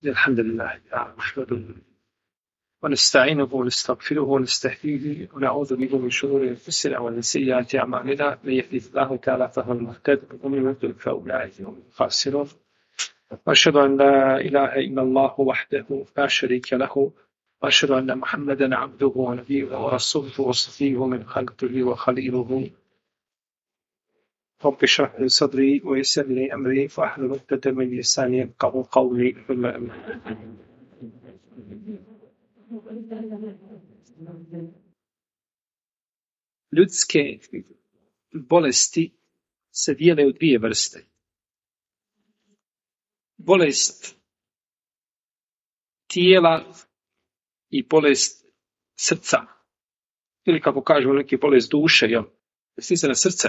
الحمد لله نحمده ونستعينه ونستغفره ونستهديه ونعوذ به من شرور انفسنا ومن سيئات اعمالنا من يهده الله تعالى فهو المهتد ومن يضلل فاولئك هم الخاسرون واشهد ان لا اله الا الله وحده لا شريك له واشهد ان محمدا عبده ونبيه ورسوله وصفيه من خلقه وخليله رب اشرح لي صدري ويسر لي امري واحلل عقدة من لساني يفقهوا قولي ثم Ljudske bolesti se dijele u dvije vrste. Bolest tijela i bolest srca. Ili kako kažemo neki bolest duše, jel? Misli se na srce.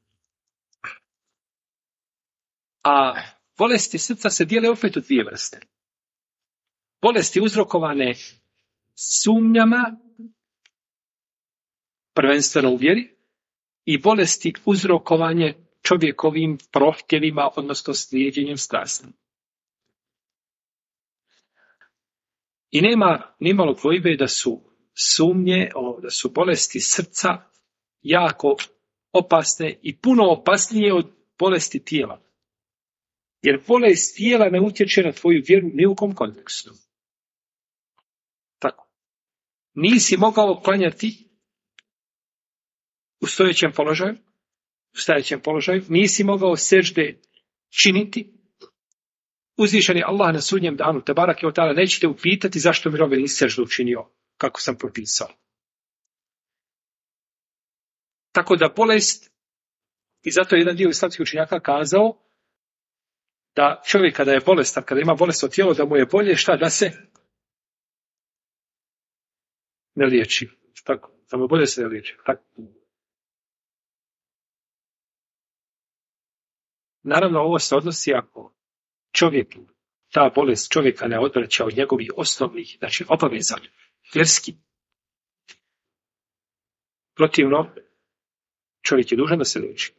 A bolesti srca se dijele opet u dvije vrste. Bolesti uzrokovane sumnjama, prvenstveno u vjeri, i bolesti uzrokovanje čovjekovim prohtjevima, odnosno slijedjenjem strasti. I nema nimalo dvojbe da su sumnje, da su bolesti srca jako opasne i puno opasnije od bolesti tijela. Jer bolest tijela ne utječe na tvoju vjeru ni u kom kontekstu. Tako. Nisi mogao klanjati u stojećem položaju, nisi mogao sežde činiti. Uzvišeni Allah na sudnjem danu, tebarake od ta'ala, neće te upitati zašto mi robe nisi seždu učinio kako sam propisao. Tako da bolest, i zato je jedan dio islamskih učenjaka kazao da čovjek kada je bolestan, kada ima bolest od tijela, da mu je bolje šta da se ne liječi. Tako, da mu je bolje se ne liječi. Tako. Naravno, ovo se odnosi ako čovjek, ta bolest čovjeka ne odvraća od njegovih osnovnih, znači obaveza, vjerski. Protivno, čovjek je dužan da se liječi.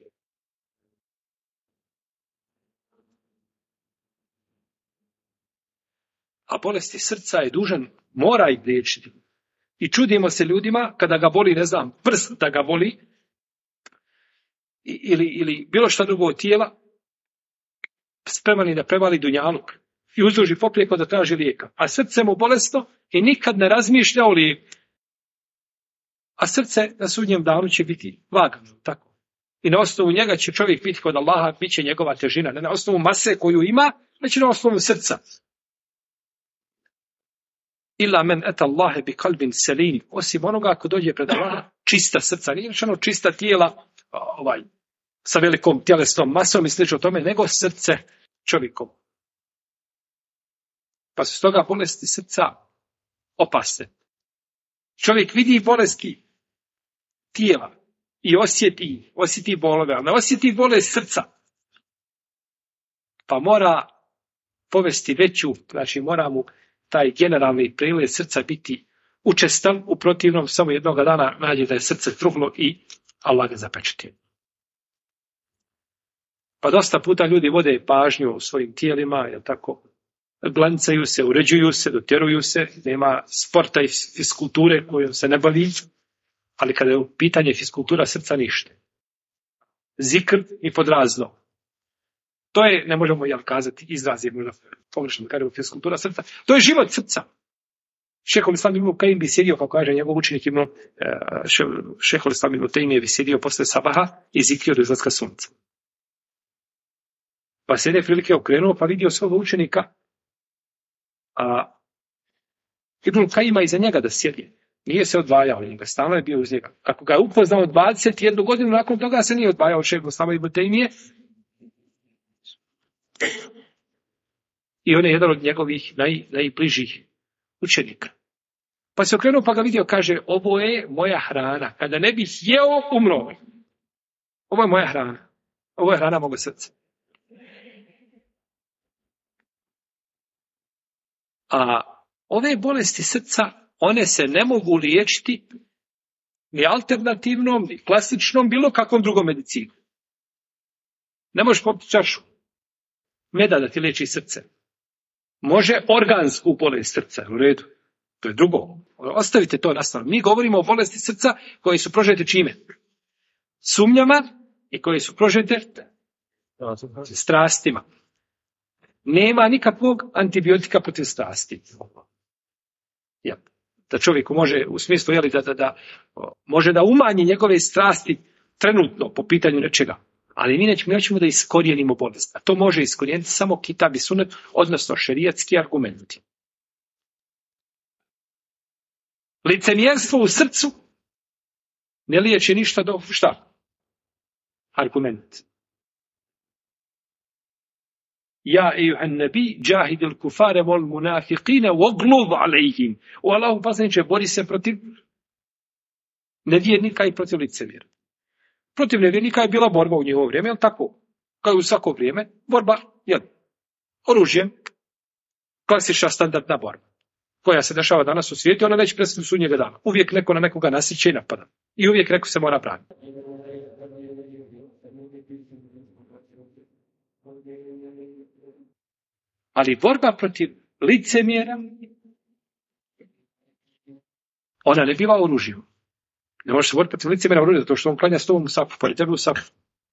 A bolesti srca je dužan, mora ih liječiti. I čudimo se ljudima kada ga boli, ne znam, prst da ga boli, ili bilo što drugo od tijela, spremani da prevali dunjaluk i uzduži poprijeko da traži lijeka. A srce mu bolesno i nikad ne razmišlja o lijeku. A srce na sudnjem danu će biti lagano, tako. I na osnovu njega će čovjek biti kod Allaha, bit će njegova težina. Ne na osnovu mase koju ima, već na osnovu srca. Illa men eta Allahe bi kalbin selim, osim onoga ako dođe pred Allaha, čista srca, nije rečeno čista tijela, sa velikom tjelesnom masom i slično tome, nego srce čovjekom. Pa su stoga bolesti srca opasne. Čovjek vidi bolesti tijela i osjeti bolove, ali ne osjeti bolest srca. Pa mora povesti veću, znači mora mu taj generalni priljev srca biti učestan, u protivnom samo jednoga dana nađe da je srce truglo i Allah ga zapečatio. Pa dosta puta ljudi vode pažnju u svojim tijelima, jel tako, glancaju se, uređuju se, dotjeruju se, nema sporta i fiskulture kojom se ne bavi, ali kada je u pitanje fiskultura srca ništa. Zikr i podrazno. To je, ne možemo kazati, izrazi, možda pogrešno kažemo fiskultura srca, to je život srca. Šehol Islam ibn Kajim bi sjedio, kako kaže njegov učenik Šehol Islam ibn Tejmije bi sjedio posle sabaha i zikrio do izlaska sunca. Pa se jedne prilike okrenuo, pa vidio svog učenika, a Ibn Kajima iza njega da sjedi. Nije se odvajao, njega stalno je bio uz njega. Kako ga je upoznao 21 godinu, nakon toga se nije odvajao od Šehol Islama ibn Tejmije. I on je jedan od njegovih najbližih učenika. Pa se okrenuo, pa ga vidio, kaže, ovo je moja hrana. Kada ne bih jeo, umro. Ovo je moja hrana. Ovo je hrana moga srca. A ove bolesti srca, one se ne mogu liječiti ni alternativnom, ni klasičnom, bilo kakvom drugom medicinu. Ne možeš popiti čašu meda da ti liječi srce. Može organsku bolest srca, u redu. To je drugo. Ostavite to na stranu. Mi govorimo o bolesti srca koje su prožete čime? Sumnjama i koje su prožete strastima. Nema nikakvog antibiotika protiv strasti. Ja. Da čovjeku može, u smislu, jeli, da može da umanji njegove strasti trenutno po pitanju nečega. Ali mi nećemo da iskorijenimo bolest. A to može iskorijeniti samo kitab i sunet, odnosno šerijatski argumenti. Licemjerstvo u srcu ne liječi ništa do šta? Argument. Ja ejuhan nabi, džahidil kufare vol munafiqine, voglub alejhim. U Allahu poslaniče, bori se protiv nevjernika i protiv licemjera. Protiv nevjernika je bila borba u njihovo vrijeme, jel tako? Kao i u svako vrijeme, borba, jel? Oružjem, klasična standardna borba, koja se dešava danas u svijetu, ona neće prestati sudnjega dana. Uvijek neko na nekoga nasiće i napada. I uvijek neko se mora braniti. Ali borba protiv licemjera, ona ne biva oružjem. Ne može se boriti protiv licemjera oružjem, zato što on klanja s tobom u safu, pored tebe u safu.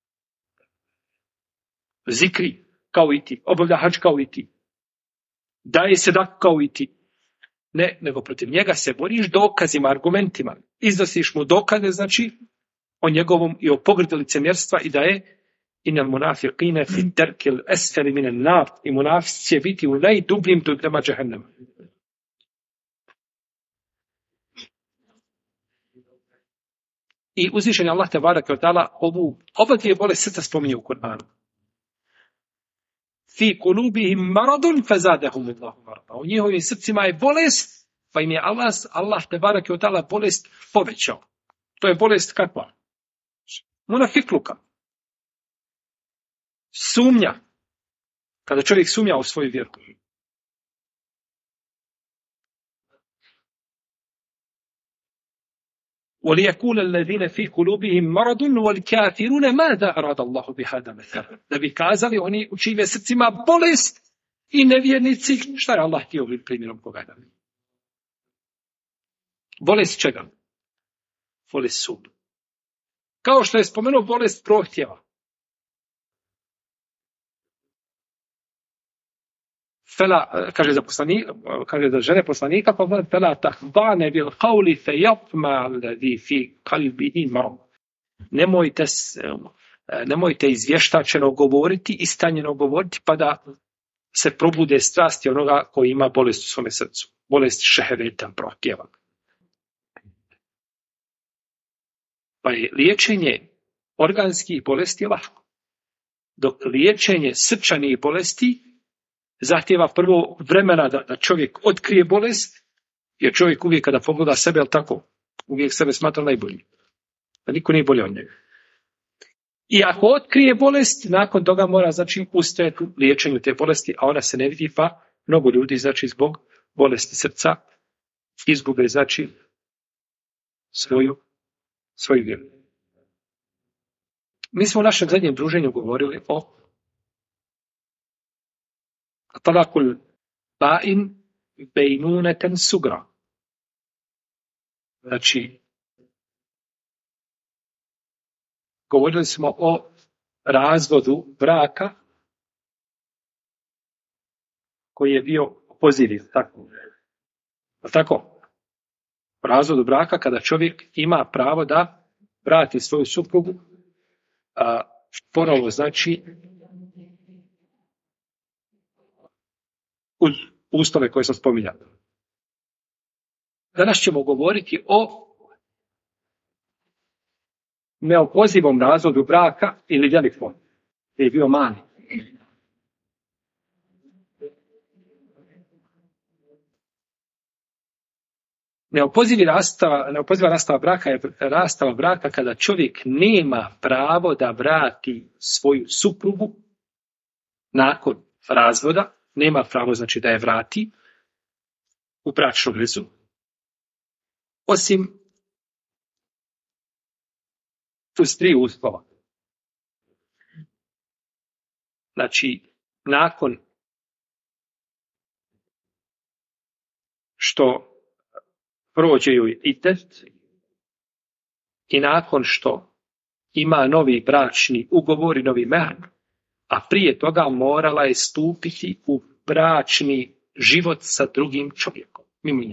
Zikri kao i ti, obavlja hadž kao i ti. Daje sedak kao i ti. Ne, nego protiv njega se boriš dokazima, argumentima. Iznosiš mu dokaze, znači, o njegovom i o pogrdi licemjerstva i da je inal munafiqine fi terkil esferi minen nar, i munafici će biti u najdubljim dubljama džehennema. I uzvišen je Allah te barake od ta'ala ova dvije bolest srca spominje u Kur'anu. Fi kulubihim maradun fazadahum Allahu marada. U njihovim srcima je bolest, pa im je Allah te barake od ta'ala bolest povećao. To je bolest kakva? Munafikluka. Sumnja. Kada čovjek sumnja u svoju vjeru. وَلِيَكُولَ الَّذِينَ فِي قُلُوبِهِمْ مَرَضٌ وَالْكَافِرُونَ مَاذَا أَرَادَ اللَّهُ بِهَذَا مَثَلًا. Da bi kazali oni u čijim srcima bolest i nevjernici, šta je Allah htio ovim primjerom koga? Bolest čega? Bolest sumnje. Kao što je spomenuo bolest prohtjeva. Fela, kaže da žene poslanika, pa fela tahbane bil qawli fe yapma alladhi fi qalbihi marad. Nemojte izvještačeno govoriti i stanjeno govoriti, pa da se probude strasti onoga koji ima bolest u svome srcu. Bolest šeheveta, prohtjeva. Pa je liječenje organskih bolesti lahko. Dok liječenje srčanih bolesti zahtjeva prvo vremena da čovjek otkrije bolest, jer čovjek uvijek kada pogleda sebe, ali tako, uvijek sebe smatra najbolji. Da niko nije bolji od njega. I ako otkrije bolest, nakon toga mora, znači, ustajati u liječenju te bolesti, a ona se ne vidi, pa mnogo ljudi, znači, zbog bolesti srca izgube, znači, svoju vjeru. Mi smo u našem zadnjem druženju govorili o talakul ba'in bejnuneten sugra. Znači, govorili smo o razvodu braka koji je bio pozitiv. Tako? Razvodu braka kada čovjek ima pravo da vrati svoju suprugu, ponovo, znači, uz uslove koje sam spominjao. Danas ćemo govoriti o neopozivom razvodu braka ili velikom, koji je bio mali. Neopoziva rastava braka je rastava braka kada čovjek nema pravo da vrati svoju suprugu nakon razvoda, nema pravo, znači, da je vrati u bračnu vezu, osim uz 3 uslova. Znači, nakon što prođe joj idet i nakon što ima novi bračni ugovor i novi mehr, a prije toga morala je stupiti u bračni život sa drugim čovjekom,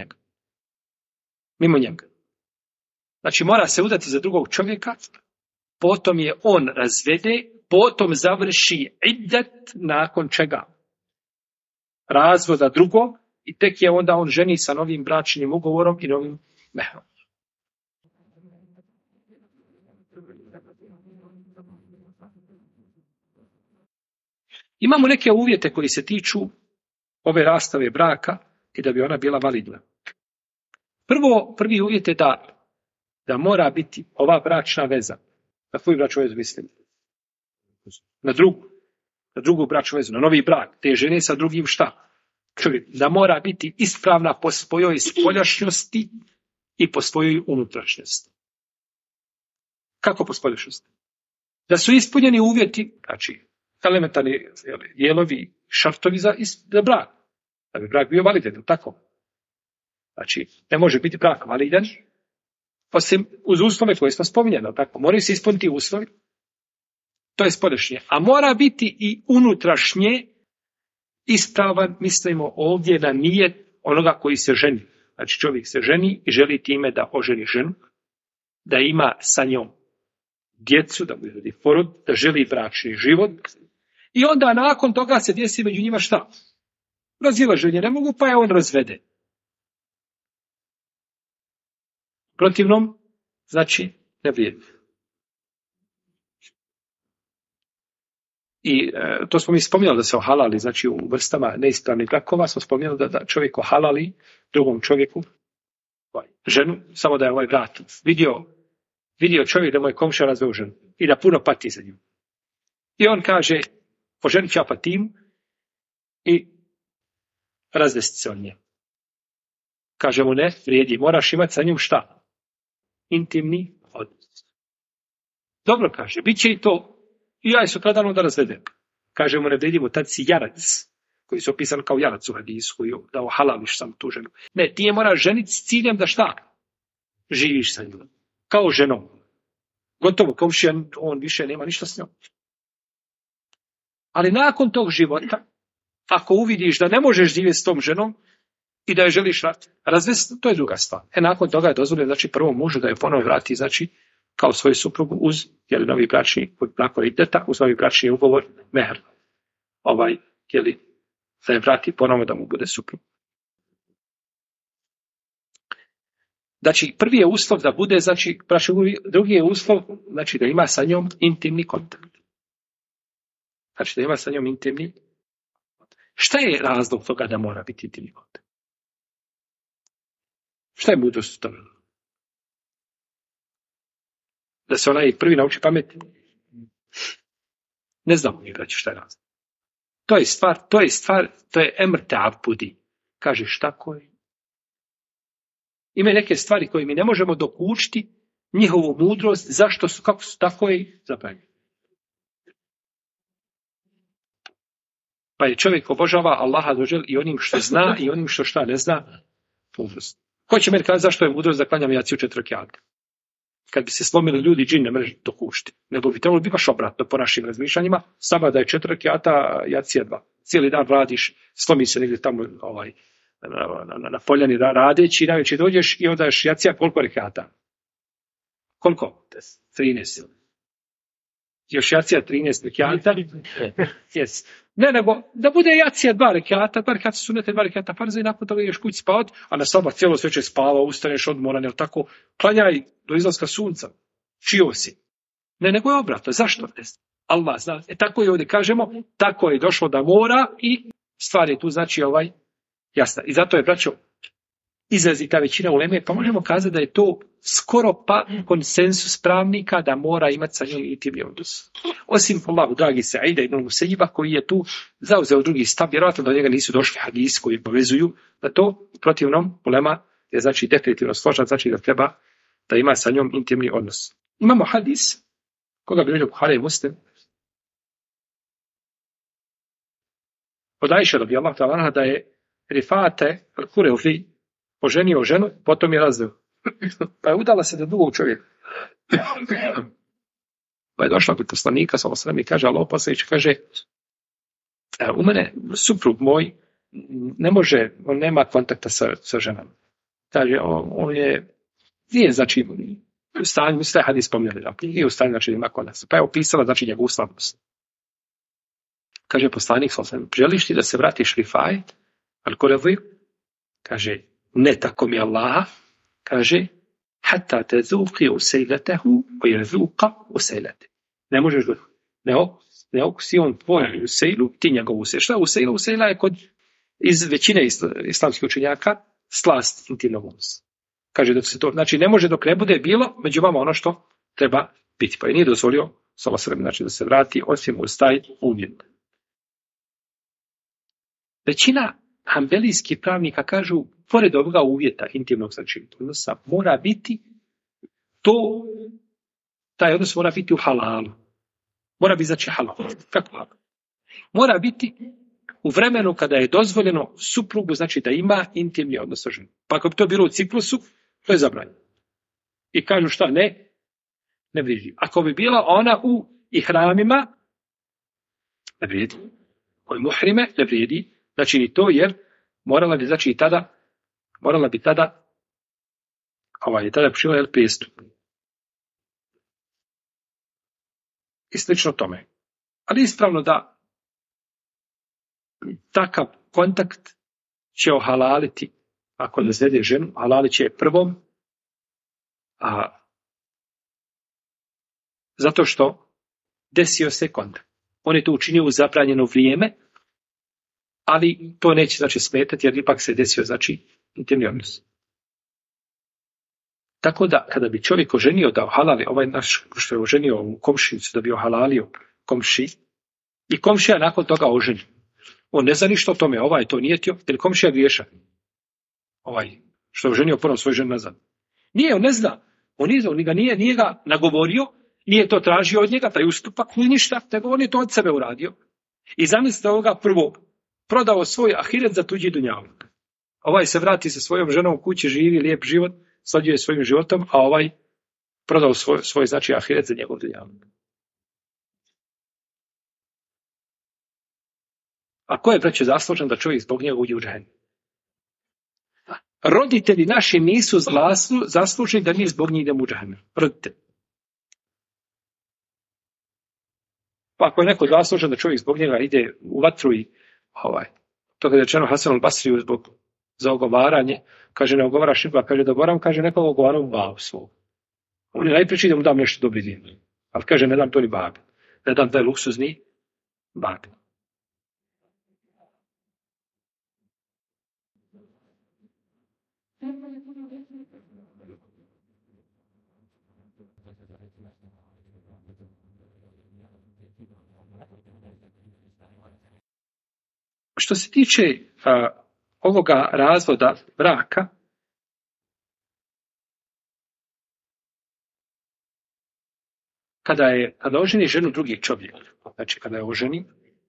mimo njega. Znači mora se udati za drugog čovjeka, potom je on razvede, potom završi idet, nakon čega razvoda drugog, i tek je onda on ženi sa novim bračnim ugovorom i novim mehrom. Imamo neke uvjete koji se tiču ove rastave braka i da bi ona bila validna. Prvi uvjet je da mora biti ova bračna veza. Na koju bračnu vezu mislim? Na drugu bračnu vezu, na novi brak. Te žene sa drugim šta? Da mora biti ispravna po svojoj spoljašnjosti i po svojoj unutrašnjosti. Kako po spoljašnjosti? Da su ispunjeni uvjeti, znači elementarni dijelovi, šartovi za brak. Da bi brak bio validan, tako? Znači, ne može biti brak validan, osim uz uslove koje smo spominjali, tako? Moraju se ispuniti uslovi, to je spoljašnje. A mora biti i unutrašnje ispravan, mislimo ovdje na nijet onoga koji se ženi. Znači, čovjek se ženi i želi time da oženi ženu, da ima sa njom djecu, da mu izvodi porod, da želi bračni život. I onda nakon toga se desi među njima šta? Razilaženje ne mogu, pa je on razvede. Protivnom, znači, ne vrijedi. I to smo mi spominjali da se ohalali, znači u vrstama neispravnih brakova smo spominjali da čovjek ohalali drugom čovjeku ženu, samo da je ovaj vrat vidio čovjek da mu je komšija razveo ženu i da puno pati za nju. I on kaže, oženit ću ja patim i razvesti se od nje. Kaže mu ne, vrijedi, moraš imati sa njom šta? Intimni odnos. Dobro, kaže, bit će i to. I ja je sutradan onda razvedem. Kaže mu, ne vredimo, tad si jarac, koji su opisani kao jarac u hadisu, da ohalališ sam tu ženu. Ne, ti je moraš ženiti s ciljem da šta? Živiš sa njom. Kao ženom. Gotovo, komšija, on više nema ništa s njom. Ali nakon tog života, ako uvidiš da ne možeš živjeti s tom ženom i da je želiš razvesti, to je druga stvar. Nakon toga je dozvoljeno, znači, prvom mužu da je ponovo vrati, znači, kao svoju suprugu uz novi bračni, nakon ideta, uz novi bračni ugovor, mehr. Da je vrati ponovo da mu bude suprug. Znači, prvi je uslov da bude, znači, drugi je uslov, znači, da ima sa njom intimni kontakt. Znači, da ima sa njom intimni. Šta je razlog toga da mora biti intimni kontakt? Šta je mudrost u tome? Da se onaj prvi nauči pamet? Ne znamo mi, braći, šta je razlog. To je emr ta'abudi. Kažeš tako je. Ima neke stvari koje mi ne možemo dokučiti njihovu mudrost, zašto su, kako su, tako je zabranjeni. Pa je čovjek obožava Allaha dođel i onim što zna i onim što šta ne zna mudrost. Ko će meni kazati zašto je mudrost da klanjam jaciju 4 rekjata? Kad bi se slomili ljudi, džin ne može dokušti. Nego bi trebalo biti baš obratno po našim razmišljanjima. Sama da je 4 rekjata, jacija 2. Cijeli dan radiš, slomi se negdje tamo na poljani radeći, najveći dođeš i onda ješ jacija koliko rekjata? Koliko? 13. Još jacija 13 rekjata? Yes. Ne, nego da bude jacija 2 rekjata, 2 rekjata sunete, 2 rekjata farza i nakon toga ideš kući spavati, a na sabah cijelo sveće spava, ustaneš odmoran, jel tako, klanjaj do izlaska sunca. Čio si? Ne, nego je obratno. Zašto? Allah zna. Tako je ovdje kažemo, tako je došlo da mora i stvar je tu znači jasna. I zato je, braćo, izrazita većina uleme, pa možemo kazati da je to skoro pa konsensus pravnika da mora imati sa njom intimni odnos. Osim Allahu, dragi Sa'ida ibn Musejba, koji je tu zauzeo drugi stav, vjerojatno do njega nisu došli hadisi koji povezuju da to protivnom ulema je znači definitivno složan, znači da treba da ima sa njom intimni odnos. Imamo hadis, koga bi vidio Buhari i Muslim, od Ajše radijallahu ta'ala anha da je Rifate al-Kurevi oženio ženu, potom je razveo. Pa je udala se do drugog čovjeka. Pa je došla kod poslanika, i kaže, Allah poslaniče, kaže, u mene suprug moj ne može, on nema kontakta sa ženama. Kaže, on nije, znači, u stanju, mi ste hadis spominjali, nije u stanju, znači, ima kontakta. Pa je opisala, znači, njegovu slabost. Kaže poslanik, želiš ti da se vratiš rifaj? Al-Korevi? Kaže, ne tako mi Allah. Kaže, hatta te zuqi usejletehu, o je zuqa usejlete. Ne možeš da ne okusi on tvoj usejlu, ti njegovu usejlu. Šta je usejla? Usejla je iz većine islamskih učenjaka slast intimnog odnosa. Kaže da se to, znači ne može dok ne bude bilo među vama ono što treba biti. Pa je nije dozvolio znači da se vrati osim uz taj uvjet. Većina hanbelijskih pravnika kažu, pored ovoga uvjeta intimnog znači odnosa, mora biti taj odnos mora biti u halalu. Mora biti znači halal. Kako halal? Mora biti u vremenu kada je dozvoljeno suprugu, znači da ima intimni odnos sa ženom. Pa ako bi to bilo u ciklusu, to je zabranjeno. I kažu šta? Ne vrijedi. Ako bi bila ona u ihramima, ne vrijedi. Oj muhrime, ne vrijedi. Znači ni to, jer morala bi tada počinila prijestup. I slično tome. Ali ispravno da takav kontakt će ohalaliti, ako ne zvede ženu, halalit će je prvom, zato što desio se kontakt. On je to učinio u zabranjeno vrijeme, ali to neće znači smetati, jer ipak se desio znači intimni odnos. Tako da, kada bi čovjek oženio da ohalali, ovaj naš, što je oženio u komšinicu, da bi ohalalio komši, i komšija nakon toga oženi. On ne zna ništa o tome, ovaj to nijetio, jer komšija griješa. Ovaj, što je oženio ponovno svoju ženu nazad. Nije, on ne zna. On ga nije ga nagovorio, nije to tražio od njega, taj ustupak, nije ništa, nego on je to od sebe uradio. I zamislite ovoga prvog, prodao svoj ahiret za tuđi dunjavuk. Ovaj se vrati sa svojom ženom u kući, živi lijep život, slađuje svojim životom, a ovaj prodao svoj znači ahiret za njegov dunjavuk. A ko je preće zaslužan da čovjek zbog njega uđe u džehennem? Roditelji naši nisu zasluženi da mi zbog njih idemo u džehennem. Roditelji. Pa ako je neko zaslužan da čovjek zbog njega ide u vatru i to kada je rečeno Hasan al-Basriju za ogovaranje, kaže ne ogovaraš nikoga, kaže da govoram, kaže nekoga ogovaram u babu svog. On je najpriči da mu dam nešto dobri djel. Ali kaže ne dam to ni babi. Ne dam taj luksuzni babi. Što se tiče ovoga razvoda braka, kada oženi ženu drugi čovjek, znači kada je oženi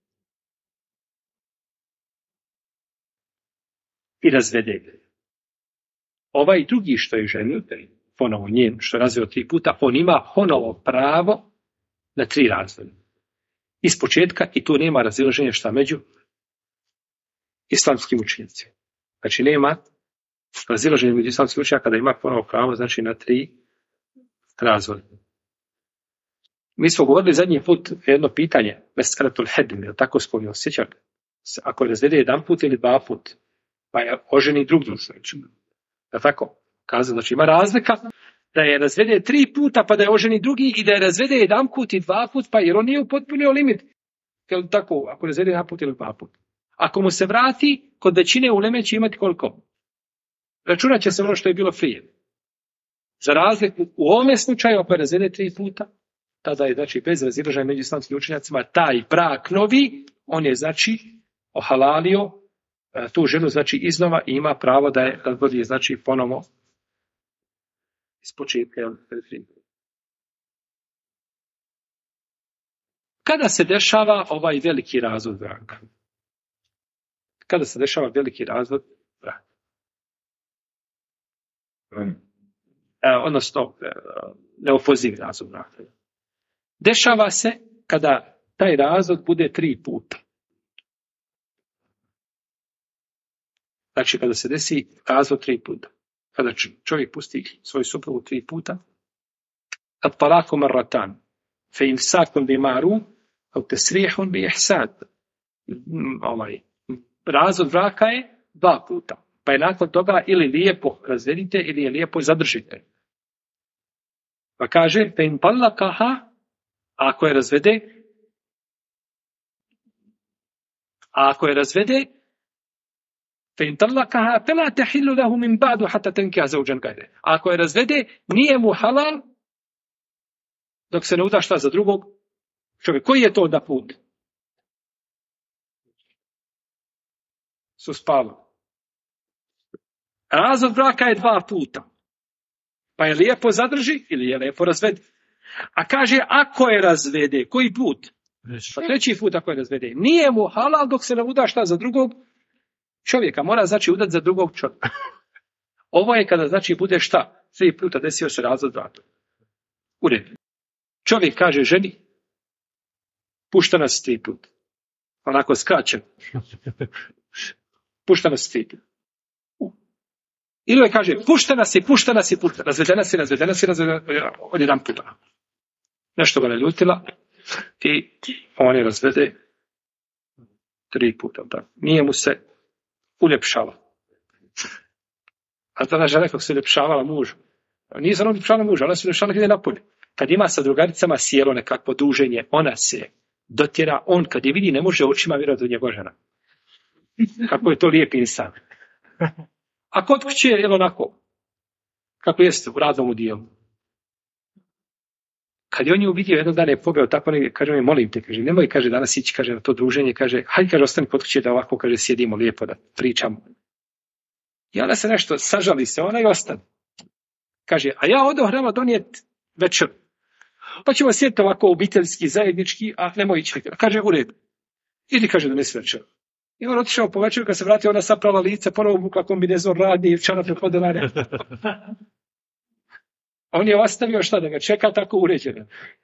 i razvede, ovaj drugi što je ženio, ponovo njen što je razveo 3 puta, on ima ponovo pravo na 3 razvode. Iz početka i tu nema razilaženja šta među islamskim učenjacima. Znači nema razilaženja među islamskim učenjacima kada ima ponovo pravo znači na 3 razvode. Mi smo govorili zadnji put jedno pitanje, Meskaratul Hedin, je tako spomnio, sjećate? Ako razvede 1 put ili 2 put, pa je oženi drugi, je tako? Kazao, znači ima razlika da je razvede 3 puta pa da je oženi drugi i da je razvede 1 put i 2 put, pa jer on nije upotpunio limit. Jel tako, ako razvede 1 put ili 2 put. Ako mu se vrati, kod većine uleme će imati koliko? Računat će se ono što je bilo prije. Za razliku u ovome slučaju, ako je razvede 3 puta, tada je znači bez razilaženja među islamskim učenjacima taj brak novi, on je znači ohalalio tu ženu znači iznova i ima pravo da je razvodi znači ponovo iz početka. Kada se dešava ovaj veliki razvod braka? Kada se dešava veliki razvod braka? odnosno neopozivi razvod braka. Dešava se kada taj razvod bude 3 puta. Znači kada se desi razvod 3 puta. Kada čovjek pusti svoju suprugu 3 puta, at-talaku marratan, fe imsakun bi ma'ruf, au tasrihun bi ihsan. Razvod braka je 2 puta. Pa je nakon toga ili lijepo razvedite ili je lijepo zadržite. Pa kaže, fe in talakaha, ako je razvede, فإن طلقها فلا تحل له من بعد حتى تنكح زوجا غيره. Ako je razvede, nije mu halal dok se ne uda šta za drugog čovjek. Koji je to da put? Su spavali. Razvod braka je 2 puta. Pa je lijepo zadrži ili je lijepo razvede. A kaže, ako je razvede, koji put? Pa 3. put ako je razvede. Nije mu halal dok se ne uda šta za drugog čovjeka. Mora znači udati za drugog čovjeka. Ovo je kada znači bude šta? 3 puta desio se razvod braka. U redu. Čovjek kaže ženi, pušta nas 3 puta. Onako skače. Pušta nas 3 puta. Ili je kaže, pušta nas i razvedena si, od jedan puta. Nešto ga ne ljutila i on je razvede 3 puta. Da. Nije mu se uljepšava. A tada žena kako se uljepšavala mužu. Nije se ona uljepšavala muža, ona se uljepšavala kada je napolje. Kad ima sa drugaricama sjelo nekakvo druženje, ona se dotjera, on kad je vidi ne može očima vjerovati od njegova žena. Kako je to lijep insan. A kod kuće je onako, kako jeste u radnom dijelu. Kad je on nju vidio, jednog dana je pobjao tako, kaže mi, molim te, kaže, nemoj, kaže, danas ići, kaže, na to druženje, kaže, hajde, kaže, ostani kod kuće da ovako, kaže, sjedimo lijepo, da pričamo. I ona se nešto, sažali se, ona i ostane. Kaže, a ja odo hrama donijeti večer. Pa ćemo sjediti ovako obiteljski, zajednički, a nemoj ići. Kaže, u redu. Idi, kaže, donesi večer. I on otišao po večeru, kad se vratio, ona saprala lice, ponovo bukla kombinezon radni i čarape podelane. On je ostavio šta da ga čeka tako uređeno.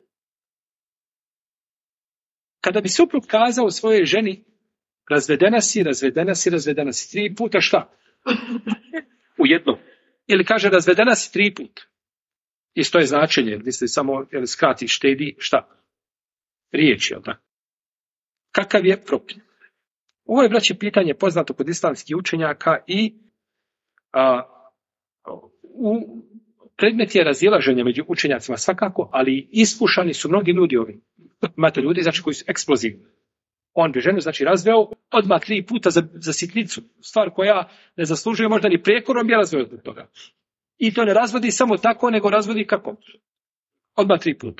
Kada bi suprug kazao svojoj ženi, razvedena si, 3 puta šta? U jednom. Ili kaže, razvedena si 3 puta. Isto je značenje, misli samo, jer skrati, štedi, šta? Riječ, jel da? Kakav je propis? Ovo je, braće, pitanje poznato kod islamskih učenjaka i u predmet je razilaženje među učenjacima svakako, ali iskušani su mnogi ljudi ovim. Imate ljudi, znači, koji su eksplozivni. On bi ženu, znači, razveo odmah 3 puta za sitnicu. Stvar koja ne zaslužuje možda ni prijekorom, je razveo zbog toga. I to ne razvodi samo tako, nego razvodi kako? Odmah 3 puta.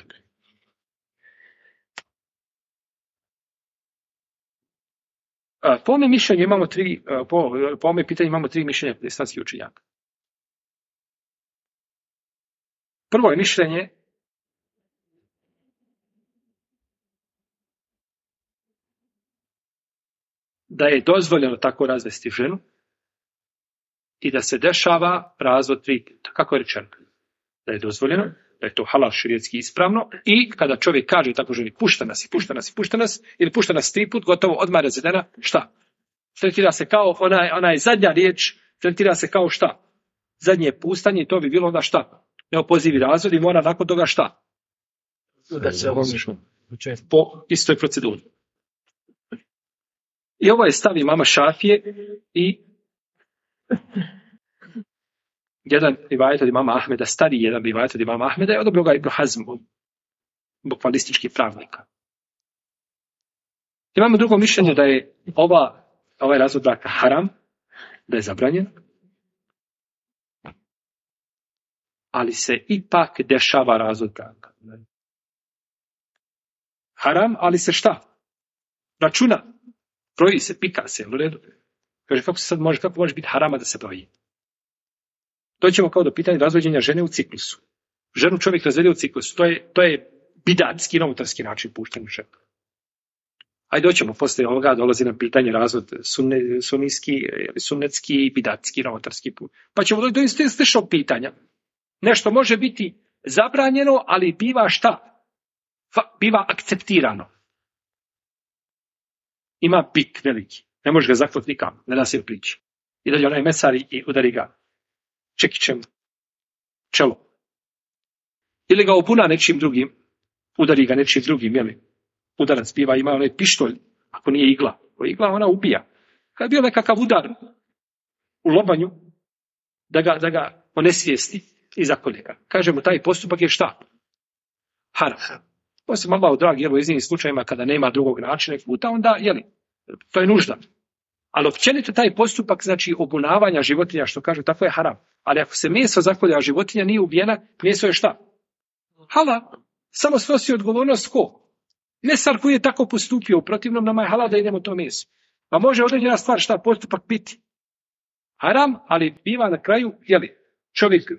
Po ovome mišljenju imamo 3, po ovome pitanju imamo 3 mišljenja islamskih učenjaka. Prvo je mišljenje da je dozvoljeno tako razvesti ženu i da se dešava razvod 3 puta. Kako je rečeno? Da je dozvoljeno, da je to halal šerijetski ispravno i kada čovjek kaže tako ženi pušta nas ili pušta nas 3 put, gotovo odmah razvedena, šta? Tretira se kao ona je zadnja riječ, tretira se kao šta? Zadnje pustanje i to bi bilo onda šta? Neopozivi razvod i mora nakon toga šta? Da se po istoj proceduri. I ovo je stav imama Šafije i jedan rivajet od imama Ahmeda, stari jedan rivajet od imama Ahmeda je odobro ga Ibn Hazm, bukvalistički pravnika. Imamo drugo mišljenje da je ovaj razvod braka haram, da je zabranjen, ali se ipak dešava razvod braka. Haram, ali se šta? Računa. Broji se, pika se, u redu. Kaže, kako može biti harama da se broji? Doćemo kao do pitanja razvođenja žene u ciklusu. Ženu čovjek razvede u ciklusu. To je bidatski, novotarski način puštanja žena. Ajde doćemo poslije ovoga, dolazi nam pitanje razvod sunijski, sunnetski i bidatski, novotarski put. Pa ćemo doći do ističnog pitanja. Nešto može biti zabranjeno, ali biva šta? Biva akceptirano. Ima bit veliki. Ne može ga zaklati nikam, ne da se priči. I dalje onaj mesari i udari ga čekićem čelo. Ili ga opuna nečim drugim, udari ga nečim drugim, jeli? Udarac biva, ima onaj pištolj, ako nije igla. Ako je igla, ona ubija. Kad je bio nekakav udar u lobanju, da ga onesvijesti i zakolje ga. Kažemo, taj postupak je šta? Haram. Osim Allah, dragi, evo, iznimnim slučajima kada nema drugog načina puta, onda, jeli, to je nužda. Ali općenito taj postupak, znači obunavanja životinja, što kažu, tako je haram. Ali ako se meso zakolja, a životinja nije ubijena, meso je šta? Halal. Samo snosi odgovornost ko? Mesar koji je tako postupio, u protivnom nama je halal da idemo to meso. Pa može određena stvar šta postupak biti haram, ali biva na kraju, jeli, čovjek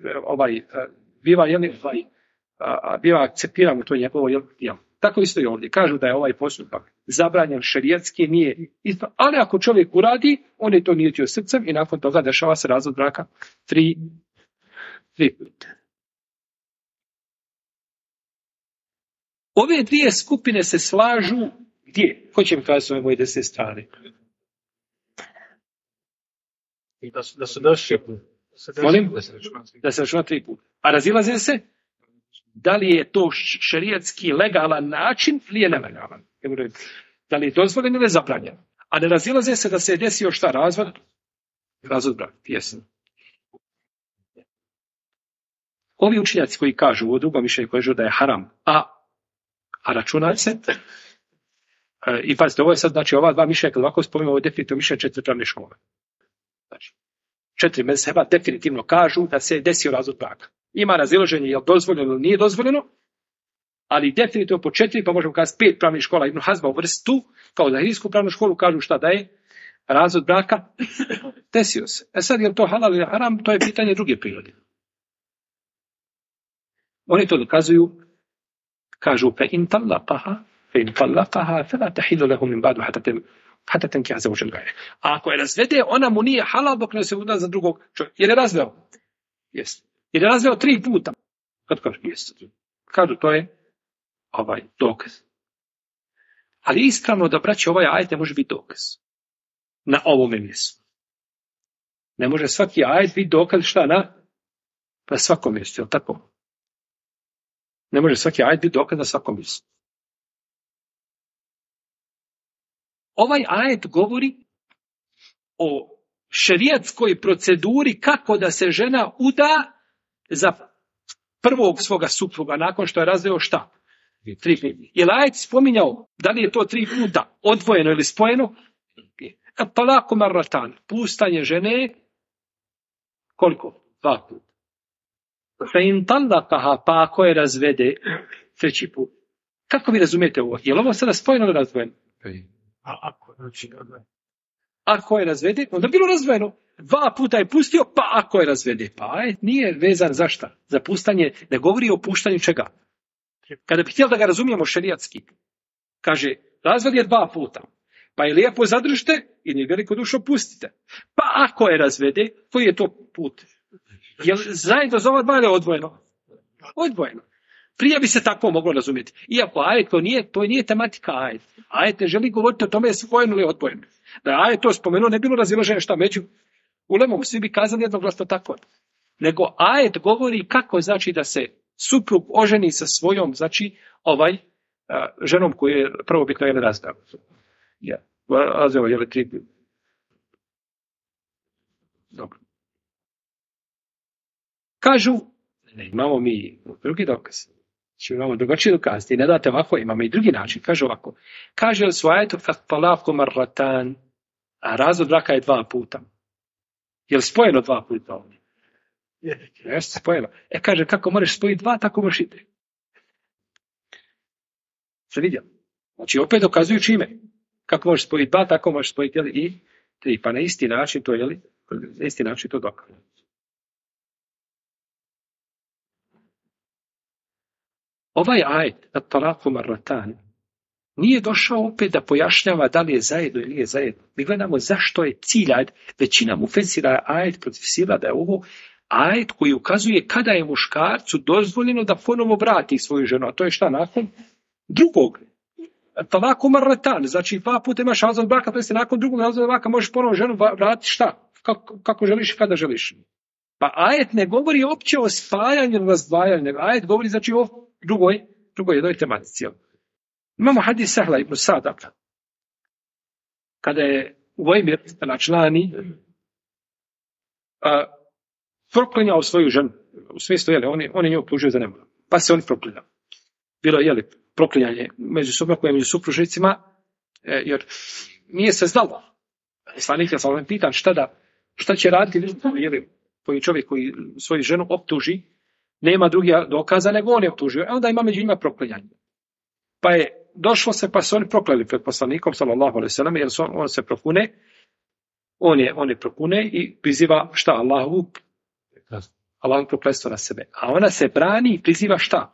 biva akceptiran u to njegovo, jel. Tako isto i ovdje. Kažu da je ovaj postupak zabranjen šerijatski, nije isto, ali ako čovjek uradi, on je to nijetio srcem i nakon toga dešava se razvod braka tri puta. Ove dvije skupine se slažu gdje? Ko će mi kazati s ove moje desne strane? Da se došli. Molim? Da se računa 3 puta. A razilaze se? Da li je to šerijatski legalan način ili je nelegalan? Da li je dozvoljen ili je zabranjen? A ne razilaze se da se je desio šta? Razvod braka. Jesno. Ovi učenjaci koji kažu, u drugom mišljenju koji kažu da je haram, a računa se, i pazite, ovo je sad, znači, ova dva mišljenja, kad ovako spominjamo, ovo je definitivno mišljenje 4 pravne škole. Znači, 4 mezheba definitivno kažu da se je desio razvod braka. Ima razilaženje je li dozvoljeno ili nije dozvoljeno, ali definitivno po 4, pa možemo kazati 5 pravnih škola Ibn Hazma u vrstu, kao zahirijsku pravnu školu kažu šta da je razvod braka desio se. Sad je li to halal ili haram, to je pitanje druge prirode. Oni to dokazuju, kažu fe in talaqaha fala tahillu lahu min ba'du hatta tankiha zawjan ghayra. A ako je razvede, ona mu nije halal dok ne se uda za drugog čovjeka. Jer je razveo. Jeste. Jer je razveo 3 puta. Kad kažu, jeste. Kažu, to je dokaz. Ali ispravno da, braći, ovaj ajet ne može biti dokaz. Na ovome mjestu. Ne može svaki ajet biti dokaz šta na svakom mjestu, je li tako? Ne može svaki ajet biti dokaz na svakom mjestu. Ovaj ajet govori o šerijatskoj proceduri kako da se žena uda za prvog svoga supruga nakon što je razveo šta? 3 puta. Je li ajet spominjao da li je to 3 puta odvojeno ili spojeno? Talaqu marratan. Pustanje žene koliko? 2 puta. Fe in talaqaha, pa ako je razvede 3 put. Kako vi razumijete ovo? Je li ovo sada spojeno ili razdvojeno? Ako je razvede, onda bilo razdvojeno. 2 puta je pustio, pa ako je razvede. Pa nije vezan za šta? Za pustanje, ne govori o puštanju čega. Kada bi htjeli da ga razumijemo šerijatski, kaže, razvod je 2 puta. Pa je lijepo zadržite ili velikodušno pustite. Pa ako je razvede, koji je to put? Je li zajedno za ova 2 ili odvojeno? Odvojeno. Prije bi se tako moglo razumjeti. Iako ajet to nije tematika ajet. Ajet ne želi govoriti o tome je spojeno ili odvojeno. Da je ajet to spomenuo, ne bilo razilaženja šta među ulemom, svi bi kazali jednoglasno tako. Nego ajet govori kako znači da se suprug oženi sa svojom, znači ženom koju je prvobitno razdao. Razveo je 3. Dobro. Kažu, ne imamo mi drugi dokaz. Imamo drugačiji dokaz. I ne date ovako, imamo i drugi način. Kaže ovako. Kaže li su ajetu talaqu marratan, a razvod braka je 2 puta. Je li spojeno 2 puta ovdje? Jeste spojeno. Kaže, kako možeš spojiti 2, tako možeš i 3. Se vidio? Znači, opet dokazuju čime. Kako možeš spojiti 2, tako možeš spojiti i 3. Pa na isti način to, na isti način to dokazuje. Ovaj ajet, at-talaqu marratan, Nije došao opet da pojašnjava da li je zajedno ili nije zajedno. Mi gledamo zašto je cilj ajet. Većina mu fesira ajet protiv sila da je ovo ajet koji ukazuje kada je muškarcu dozvoljeno da ponovo vrati svoju ženu. A to je šta nakon drugog. Talako marretan, znači 2 puta imaš razvod braka, to je nakon drugog razvoda braka možeš ponovo ženu vratiti šta? Kako želiš i kada želiš. Pa ajet ne govori opće o spajanju ili razdvajanju, nego ajet govori znači o drugoj jednoj tematici. Imamo hadis Sehla ibn Sada. Kada je Uvajmir, Načlani, proklinjao svoju ženu. U smislu, on je nju optužio za nemoral. Pa se on proklinjao. Bilo je, proklinjanje među supružnicima, jer nije se znalo. Slanik je sam pitan šta će raditi, koji čovjek koji svoju ženu optuži, nema drugih dokaza nego on je optužio. Onda ima među njima proklinjanje. Pa je došlo se, pa su oni prokleli pred poslanikom, sallallahu alejhi ve sellem, jer on se prokune, on je prokune i priziva šta? Allahu prokletstvo na sebe. A ona se brani i priziva šta?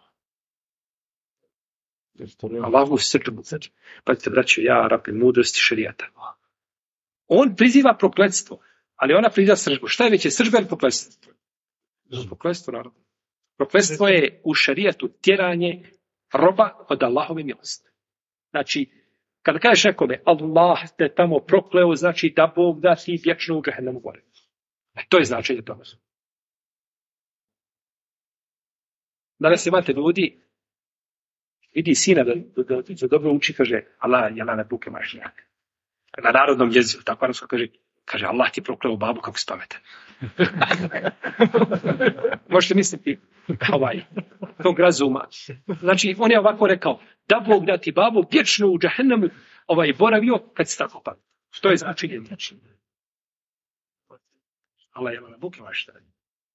Allahu srdbu. Pa te braćo, ja rabi mudrosti šerijata. On priziva prokletstvo, ali ona priziva srdbu. Šta je veće, srdba ili prokletstvo? Prokletstvo, naravno. Prokletstvo je u šerijatu tjeranje roba od Allahove milosti. Znači, kada kažeš nekome, Allah te tamo prokleo, znači da Bog da ti vječno u džehennemu gore. To je značenje toga. Danas imate ljudi, vidi sina da dobro uči, kaže, Allah je na buke mašnjaka. Na narodnom jeziku, tako arapsko kaže, Allah ti prokleo babu kako si pametan. Možete misliti, tog razuma. Znači, on je ovako rekao, da Bog da ti babu vječno u džahennemu boravio kad si tako pametan. Što je značenje? Allah je na buke mašnjaka.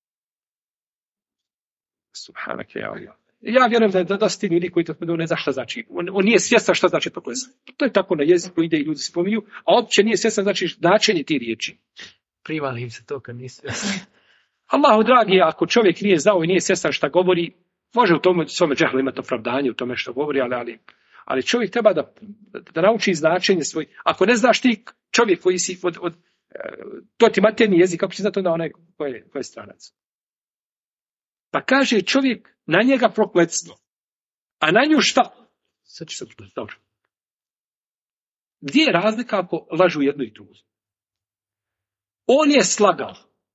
Subhanak ja Allah. Ja vjerujem da su ti ljudi koji to ne zna šta znači. On nije svjestan šta znači to. To je tako na jeziku ide i ljudi spominju, a uopće nije svjestan znači značenje ti riječi. Privali im se to kad nije svjestan. Allahu dragi, ako čovjek nije znao i nije svjestan šta govori, može u tome svome džehlu imati opravdanje u tome što govori, ali čovjek treba da nauči značenje svoj. Ako ne znaš ti čovjek koji si to ti materni jezik, kako će znati onda onaj koji je stranac. Pa kaže čovjek na njega prokletstvo. A na nju šta? Dobro. Gdje je razlika ako lažu jedno i drugo? On je slagao.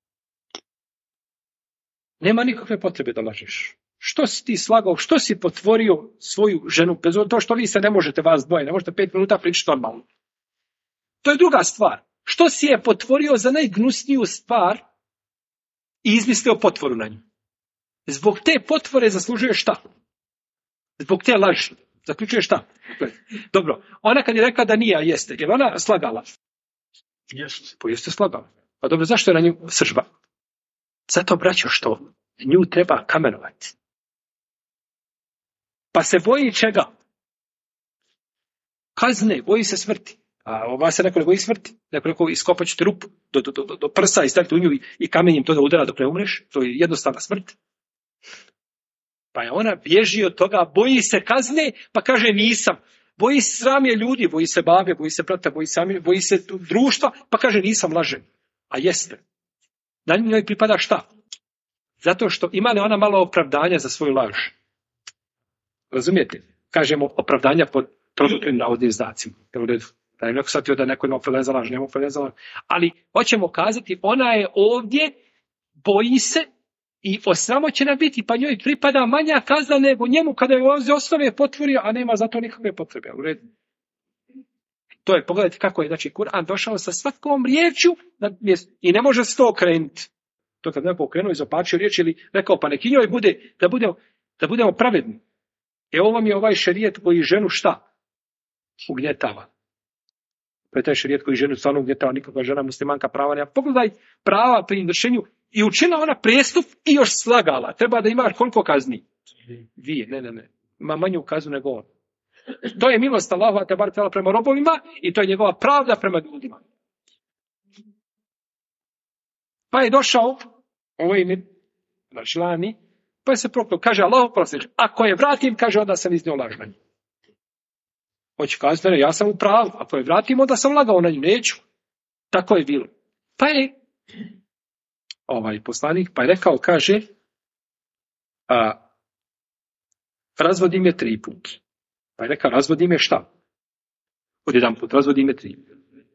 Nema nikakve potrebe da lažeš. Što si ti slagao? Što si potvorio svoju ženu? Bez to što vi se ne možete vas dvoje. Ne možete 5 minuta pričati normalno. To je druga stvar. Što si je potvorio za najgnusniju stvar i izmislio potvoru na nju? Zbog te potvore zaslužuje šta? Zbog te laži. Zaključuje šta? Dobro, ona kad je rekla da nije, a jeste. Je ona slagala? Jeste. Pa jeste slagala. Pa dobro, zašto je na nju sržba? Zato, braćo, što nju treba kamenovati. Pa se boji čega? Kazne, boji se smrti. A ova se neko ne boji smrti. Neko iskopat ćete rupu do prsa i staviti u nju i kamenjem to da udara dok ne umreš. To je jednostavna smrt. Pa je ona bježi od toga, boji se kazne, pa kaže nisam. Boji se sramije ljudi, boji se babe, boji se brata, boji se društva, pa kaže nisam, lažem. A jeste. Na njoj pripada šta? Zato što ima li ona malo opravdanja za svoju laž? Razumijete? Kažemo opravdanja pod prototipnim navodnim znacima. Da je neko shvatio da neko ima opravdanje za laž, nema opravdanje za laž. Ali hoćemo kazati, ona je ovdje, boji se, i osramoćena biti, pa njoj pripada manja kazna nego njemu kada je ovdje osnove potvorio, a nema za to nikakve potrebe. U redu. To je, pogledajte kako je, znači, Kur'an došao sa svakom riječju i ne može se to okrenuti. To kad neko okrenuo i zopačio riječ ili rekao, pa neki njoj bude, da budemo pravedni. Ovo vam je ovaj šerijet koji ženu šta? Ugnjetava. To je taj šerijet koji ženu stvarno ugnjetava, nikakva žena muslimanka prava nema. Pogledaj prava pri izvršenju i učinila ona prestup i još slagala. Treba da imaš koliko kazni? 2, ne. Ima manju kaznu nego on. To je milost Allahova te bar tela prema robovima i to je njegova pravda prema ljudima. Pa je došao Načlani, pa je se prokleo. Kaže Allah prosljeđa, ako je vratim, kaže onda sam iznio laž na nju. Hoće kazati, ne, ja sam u pravu. Ako je vratimo, onda sam lagao na nju, neću. Tako je bilo. Pa je poslanik, pa je rekao, kaže, razvodim je 3 puta. Pa je rekao, razvodim je šta? Od jedan put, razvodim je 3.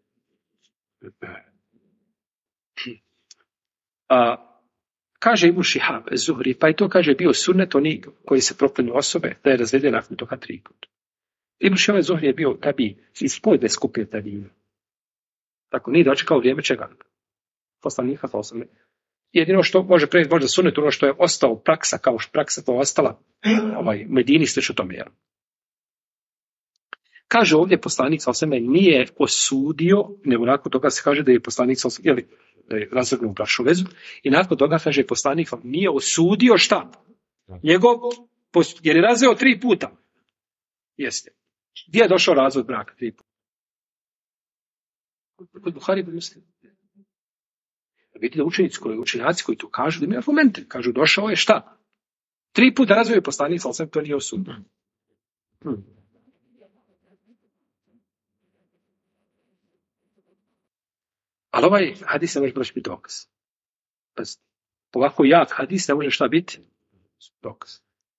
Kaže Ibn Šihab Zuhri, pa i to kaže bio sunnet oni koji se proklinju osobe, da je razvede nakon toga 3 puta. Ibn Šihab Zuhri je bio tabi iz pojedne skupine tabina. Tako nije dočekao vrijeme čega. Poslanika poslanika. Jedino što može prenijeti možda sunnet, ono što je ostao praksa, kao što praksa to ostala Medini slično tome. Jel? Kaže ovdje poslanik sallallahu nije osudio, nego nakon toga se kaže da je poslanik sallallahu da je razvrgnuo bračnu vezu i nakon toga kaže poslanik nije osudio šta? Njegov, jer je razveo 3 puta. Jeste. Gdje je došao razvod braka 3 puta? Kod Buhari Muslim. Vidite da učenjaci koji to kažu da imaju argumente. Kažu došao je šta? 3 puta razveo poslanik sallallahu to nije osudio. Ali ovaj hadis ne može biti dokaz. Ovako jak hadis ne može šta biti? Dokaz.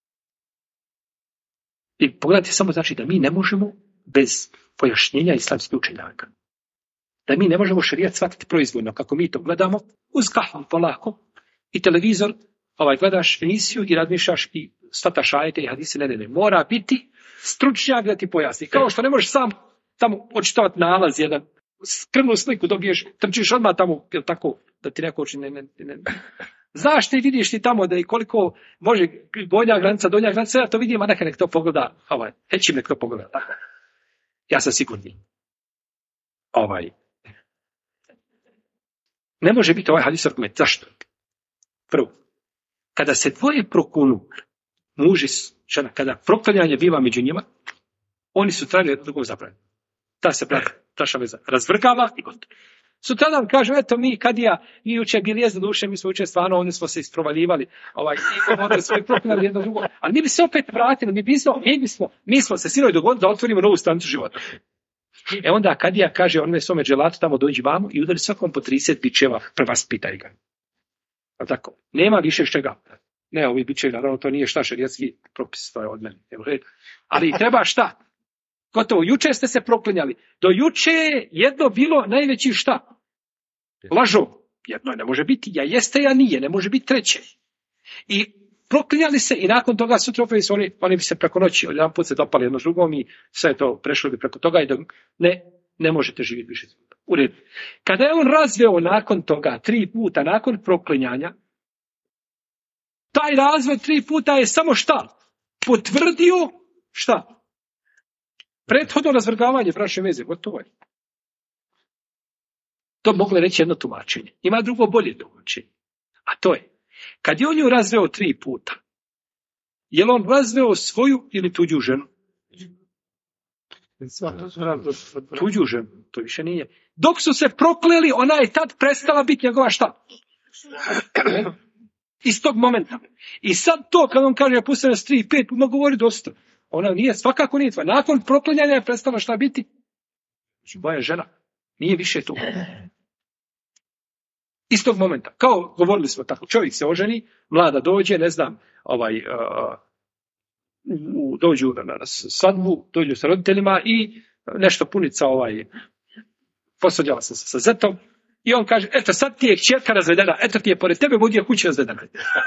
I pogledajte samo znači da mi ne možemo bez pojašnjenja islamskih učenjaka. Da mi ne možemo šerijat shvatiti proizvoljno kako mi to gledamo uz kahvu polako i televizor, gledaš emisiju i razmišljaš i shvataš ajete i hadise. Ne. Mora biti stručnjak da ti pojasni. Kao što ne možeš sam tamo očitovati nalaz jedan, krvnu sliku dobiješ, trčiš odmah tamo, jel tako, da ti neko uči, ne. Znaš ti, vidiš ti tamo da i koliko može gornja granica, donja granica, ja to vidim, a nek to pogleda, hećim nek to pogleda. Ja sam sigurni. Ne može biti ovaj hadis argument. Zašto? Prvo, kada se dvoje prokunu, muž i žena, kada proklanjanje biva među njima, oni su trajali jedno drugom zabranjeno. Ta se bračna veza razvrgava i gotovo. Sutradan kažu, eto mi kadija, mi juče bili jezda duše, mi smo juče stvarno, ovdje smo se isprovaljivali, i govorili svoj proklinjali jedno drugo, ali mi bi se opet vratili, mi smo se sinovi dogodili da otvorimo novu stranicu života. Onda kadija kaže, on me svome dželatu tamo dođi vamo i udari svakom po 30 bičeva, prva spitaj ga. Tako, nema više čega. Ne, ovi bičevi, naravno, to nije šta šerijatski propis, to je od mene. Ali treba šta? Gotovo, juče ste se proklinjali. Do juče je jedno bilo najveći šta? Lažo. Jedno ne može biti, ja jeste, ja nije, ne može biti treće. I proklinjali se i nakon toga sutra oni bi se preko noći, jedan put se dopali jedno s drugom i sve to prešlo bi preko toga i ne možete živjeti više. U redu. Kada je on razveo nakon toga 3 puta, nakon proklinjanja, taj razvoj 3 puta je samo šta? Potvrdio šta? Prethodno razvrgavanje bračne veze, gotovo je. To moglo reći jedno tumačenje. Ima drugo bolje tumačenje. A to je, kad je on ju razveo 3 puta, je li on razveo svoju ili tuđu ženu? Tuđu ženu, to više nije. Dok su se prokleli, ona je tad prestala biti njegova šta? Iz tog momenta. I sad to, kad on kaže, ja pustim nas 3 i 5, mogu govoriti dosta. Ona nije, svakako nije tvoja. Nakon proklinjanja je prestala šta biti? Moja žena. Nije više tu. Iz tog momenta. Kao govorili smo tako, čovjek se oženi, mlada dođe, ne znam, dođu na svadbu, dođu sa roditeljima i nešto punica posvađala se sa zetom i on kaže, eto sad ti je kćerka razvedena, eto ti je pored tebe budija kuća razvedena.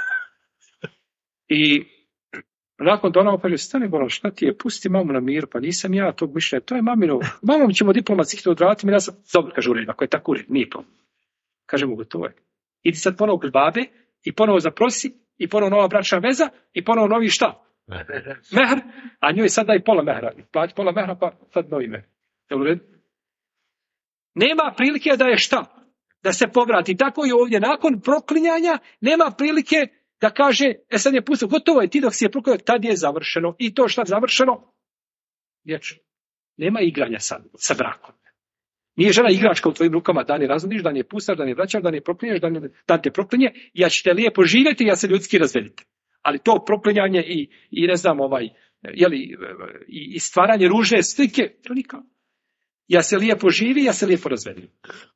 I nakon to ona kaže, stani bolan, šta ti je, pusti mamu na miru, pa nisam ja tog mišljenja, to je mamino, mamom ćemo diplomatski to odraditi, mi nas, dobro, kaže ured, ako je tako ured, nije problem. Kaže mu, gotovo je. Idi sad ponovo kod babe i ponovo zaprosi i ponovo nova bračna veza i ponovo novi šta? Mehr, a njoj sad daj pola mehra, plati pola mehra pa sad novi mehr. Je u redu? Nema prilike da je šta? Da se povrati. Tako i ovdje, nakon proklinjanja, nema prilike da kaže, sad je pustio, gotovo je, ti dok si je proklinjao, tad je završeno. I to šta završeno? Vječno. Nema igranja sa brakom. Nije žena igračka u tvojim rukama, da ne razvodiš, da ne pustaš, da ne vraćaš, da ne proklinješ, da te proklinje, ja ćete lijepo živjeti, ja se ljudski razvedite. Ali to proklinjanje i ne znam, i stvaranje ružne slike, to nikako. Ja se lijepo živi, ja se lijepo razvedim.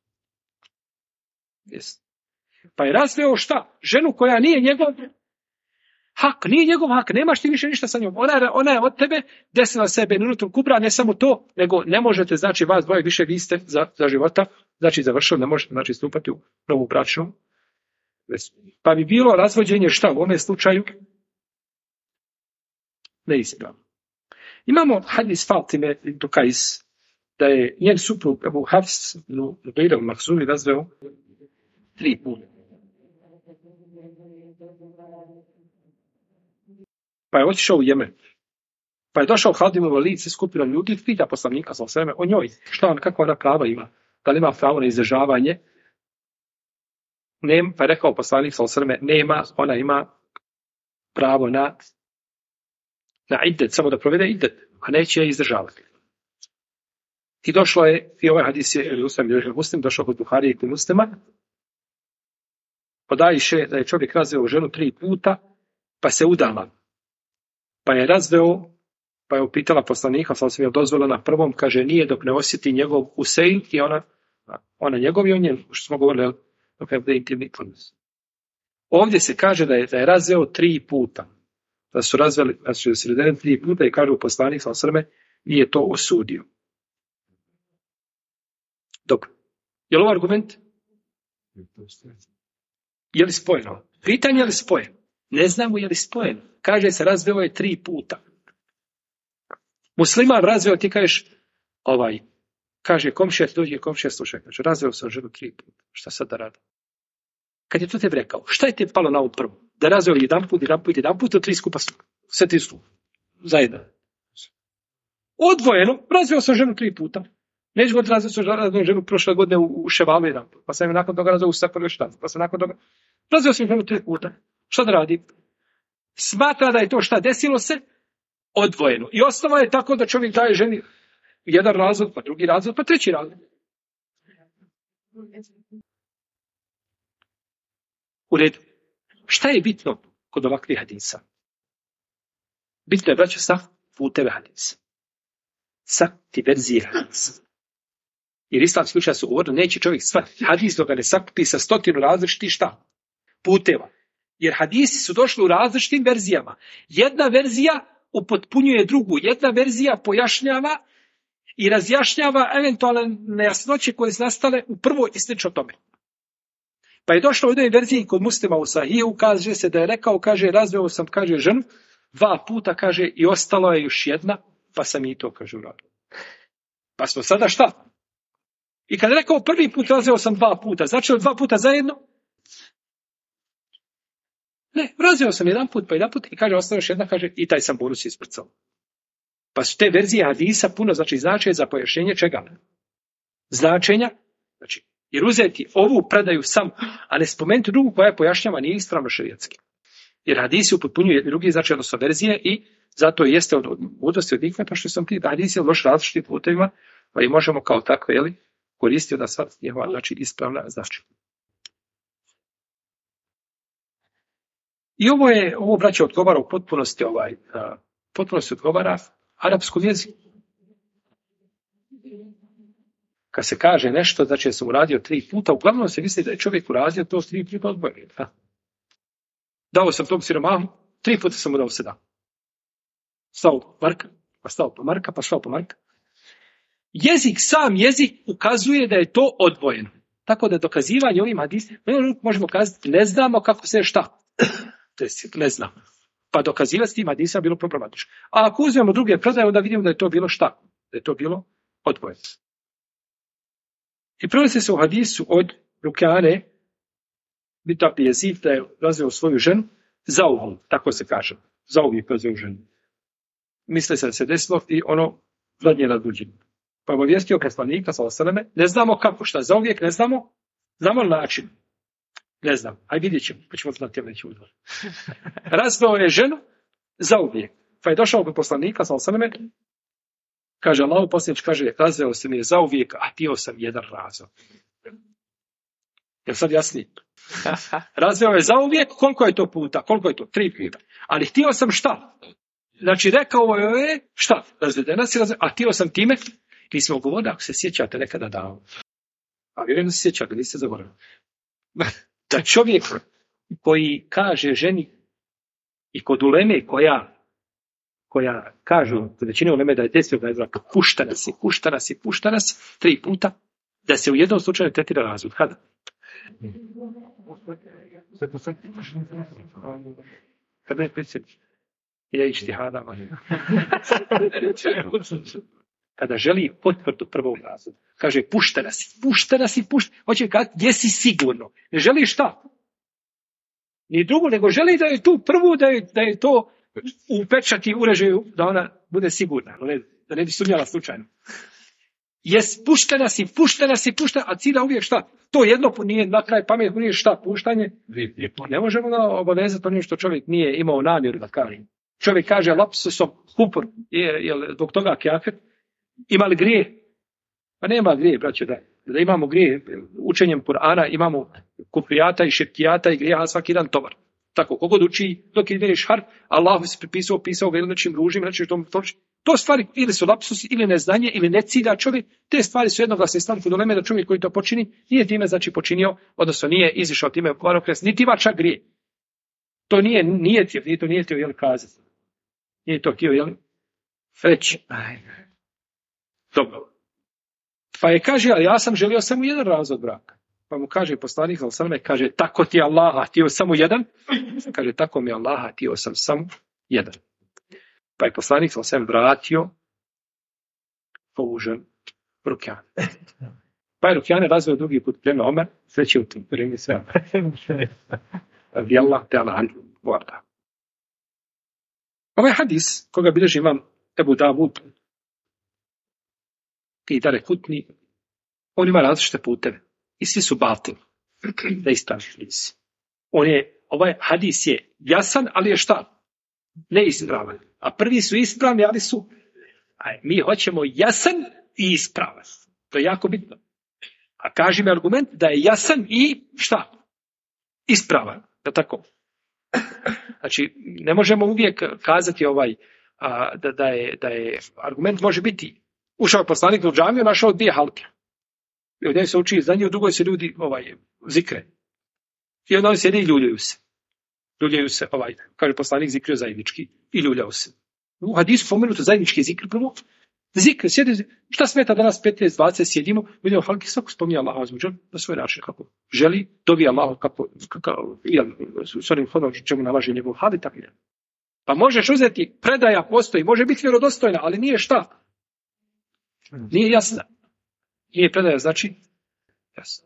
Pa je razveo šta? Ženu koja nije njegov hak, nije njegov hak, nemaš ti više ništa sa njom. Ona je od tebe desila sebe Nunutul Kubra, ne samo to, nego ne možete, znači vas dvoje više vi ste za života, znači završili, ne možete znači stupati u novu bračnu. Pa bi bilo razvođenje šta u ovom slučaju? Neispravno. Imamo hadis Fatime ibn Kajs, da je njen suprug Abu Hafs Nubeir al-Makhzumi razveo 3 puta. Pa je otišao u Jemen. Pa je došao Halid ibn Walid sa skupinom ljudi, pita poslanika sallallahu alejhi ve sellem o njoj, kakva ona prava ima, da li ima pravo na izdržavanje. Pa je rekao poslanik sallallahu alejhi ve sellem, nema, ona ima pravo na iddet, samo da provede iddet, a neće je izdržavati. I došlo je, i ovaj hadis je Muslim, došao kod Buharije i Muslima, podajiše da je čovjek razveo ženu 3 puta, pa se udala. Pa je razveo, pa je upitala poslanika, sam je dozvolila na prvom, kaže nije dok ne osjeti njegov useil i ona njegov i on njen, što smo govorili, dok je intimni odnos. Ovdje se kaže da je razveo 3 puta. Da su razveli, znači da se redeli 3 puta i kažu poslanik sam nije to osudio. Dobro. Je li ovo argument? Je li spojeno? Pitanje je li spojeno? Ne znamo je li spojeno. Kaže se razveo je 3 puta. Musliman razveo, ti kažeš kaže komšija, dođe komšija slušaj, kaže razveo sam ženu 3 puta. Šta sad da radim? Kad je to tebi rekao, šta je te palo na ovu prvu? Da razveo jedan put, to 3 skupa, sve 3 skupa, zajedno. Odvojeno, razveo sam ženu 3 puta. Neću god razveo sam ženu prošle godine u Ševalu jedan put, pa sam nakon toga razveo u Safar još dan, pa sam nakon toga razveo sam ženu 3 puta. Šta da radi? Smatra da je to šta desilo se odvojeno. I osnova je tako da čovjek daje ženi jedan razvod, pa drugi razvod, pa treći razvod. U redu. Šta je bitno kod ovakvih hadisa? Bitno je, braćo, sa puteve hadisa. Sa ti verzije hadisa. Jer islamski učenjaci su govorili, neće čovjek shvatiti hadis dok ga ne sakupi sa 100 različitih šta? Puteva. Jer hadisi su došli u različitim verzijama. Jedna verzija upotpunjuje drugu. Jedna verzija pojašnjava i razjašnjava eventualne nejasnoće koje su nastale u prvoj i slično tome. Pa je došlo u jednoj verziji kod Muslima u Sahiju, kaže se da je rekao, kaže, razveo sam, kaže, ženu 2 puta, kaže, i ostalo je još jedna, pa sam i to, kaže, uradio. Pa smo sada šta? I kad je rekao prvi put razveo sam 2 puta, znači li 2 puta zajedno? Ne, razveo sam 1 put, pa 1 put i kaže, ostalo još jedna, kaže, i taj sam bonus isprcao. Pa su te verzije hadisa puno, znači, značenje za pojašnjenje čega? Značenja, znači, jer uzeti ovu predaju sam, a ne spomenuti drugu koja pojašnjava nije ispravno šerijatski. Jer hadisi upotpunjuju drugi, znači, odnosno verzije i zato jeste od mudrosti od hikmeta što sam ti hadisi loš različitim putevima, pa i možemo kao tako, koristiti da sad njihova, znači, ispravna značenja. I ovo braće odgovara u potpunosti odgovara arapskom jeziku. Kad se kaže nešto, znači da sam uradio 3 puta, uglavnom se misli da je čovjek uradio to 3 puta odbojeno. Dao sam tom siromahu, 3 puta sam mu dao 7. Stao marka, pa stao po marka, pa stao po marka. Sam jezik ukazuje da je to odvojeno. Tako da dokazivanje ovim hadisima, možemo kazati, ne znamo kako se šta. Ne znam. Pa dokazivati s tim hadisima bilo problematično. A ako uzmemo druge predaje, onda vidimo da je to bilo šta? Da je to bilo odvojeno. I prenosi se u hadisu od Rukane, bint Abi Jezid, da je razveo svoju ženu, zauvijek, tako se kaže. Zauvijek razveo ženu. Misle se da se desilo i ono zadnje razbuđenje. Pa je obavijestio poslanika, ne znamo kako, šta, zauvijek ne znamo, znamo način. Ne znam, aj vidjet ćemo, pa ćemo znati neći udvar. Razveo je ženu zauvijek. Pa je došao kod poslanika, kaže, Allahu poslanik kaže, razveo se mi je zauvijek, a htio sam jedan razvod. Jel sad jasnije? Razveo je zauvijek, koliko je to puta? Koliko je to? 3 puta. Ali htio sam šta? Znači, rekao je, šta? Razvedena si, a htio sam time, mi smo govorili, ako se sjećate nekada davno. A vjerujem da se sjećate, niste zaboravili. Da čovjek koji kaže ženi i kod uleme koja kažu, kod većine uleme da je desio, da je zrak, pušta nas 3 puta, da se u jednom slučaju tretira razvod. Kada? Kada je predsjednik? Ja ištihadama. Kada želi potvrdu prvog razloga. Kaže, pušta nas i. Hoće kazati, gdje si sigurno. Ne želi šta? Ni drugo, nego želi da je tu prvu, da je to u pečati uređaju, da ona bude sigurna. Da ne bi sumnjala slučajno. Pušta nas, a cilja uvijek šta? To jedno nije na kraj pamet, nije šta? Puštanje? Ne možemo da obavezati ono što čovjek nije imao namjeru da kaže. Čovjek kaže, lapsusom, kupor, je zbog toga kafir. Ima li grije? Pa nema grije, braćo, da imamo grije. Učenjem Kur'ana imamo kufrijata i širkijata i grijeha svaki dan tovar. Tako, kogod uči, dok ideš harf, Allah se pisao ga ili nečim ružim, nečim to stvari ili su lapsus, ili neznanje, ili ne cilja čovjek. Te stvari su jednoglasne stvari kod uleme da čovjek koji to počini, nije time znači počinio, odnosno nije izišao time u kvarokres, niti ima čak grije. To nije htio, jel, kazati. Nije to htio, jel, reći. Dobro. Pa je kaže, ali ja sam želio samo jedan razvod braka. Pa mu kaže poslanik, kaže, tako ti je Allaha htio samo jedan? Kaže, tako mi je Allaha htio sam samo jedan. Pa je poslanik sam vratio ovu ženu Rukjane. Pa je Rukjane razveo drugi put prema Omer, sve će u tim premi sve. Radijallahu ta'ala anhu warda. Ovaj hadis, koga bilježi imam Ebu Davud i Darekutni, on ima različite puteve. I svi su batil. Da istražiš nisi. Ovaj hadis je jasan, ali je šta? Neispravan. A prvi su ispravni, ali su... mi hoćemo jasan i ispravan. To je jako bitno. A kaži mi argument da je jasan i šta? Ispravan. Da tako. Znači, ne možemo uvijek kazati da je argument može biti ušao poslanik u džamiju, našao 2 halke. I ovdje se uči izdanje, u drugoj se ljudi zikre. I onda oni sjede i ljuljaju se. Kaže poslanik, zikrio zajednički i ljuljao se. U hadisu pomenuto zajednički zikr prvo. Zikr, sjede, šta smeta da nas 15-20 sjedimo, vidimo halki, svako spominje Allaha azza na svoj način kako želi, dobija malo kako s onim hodom čemu nalaže njegov hal, tako je. Pa možeš uzeti, predaja postoji, može biti vjerodostojna, ali nije šta? Nije jasna. Nije predaja, znači jasna.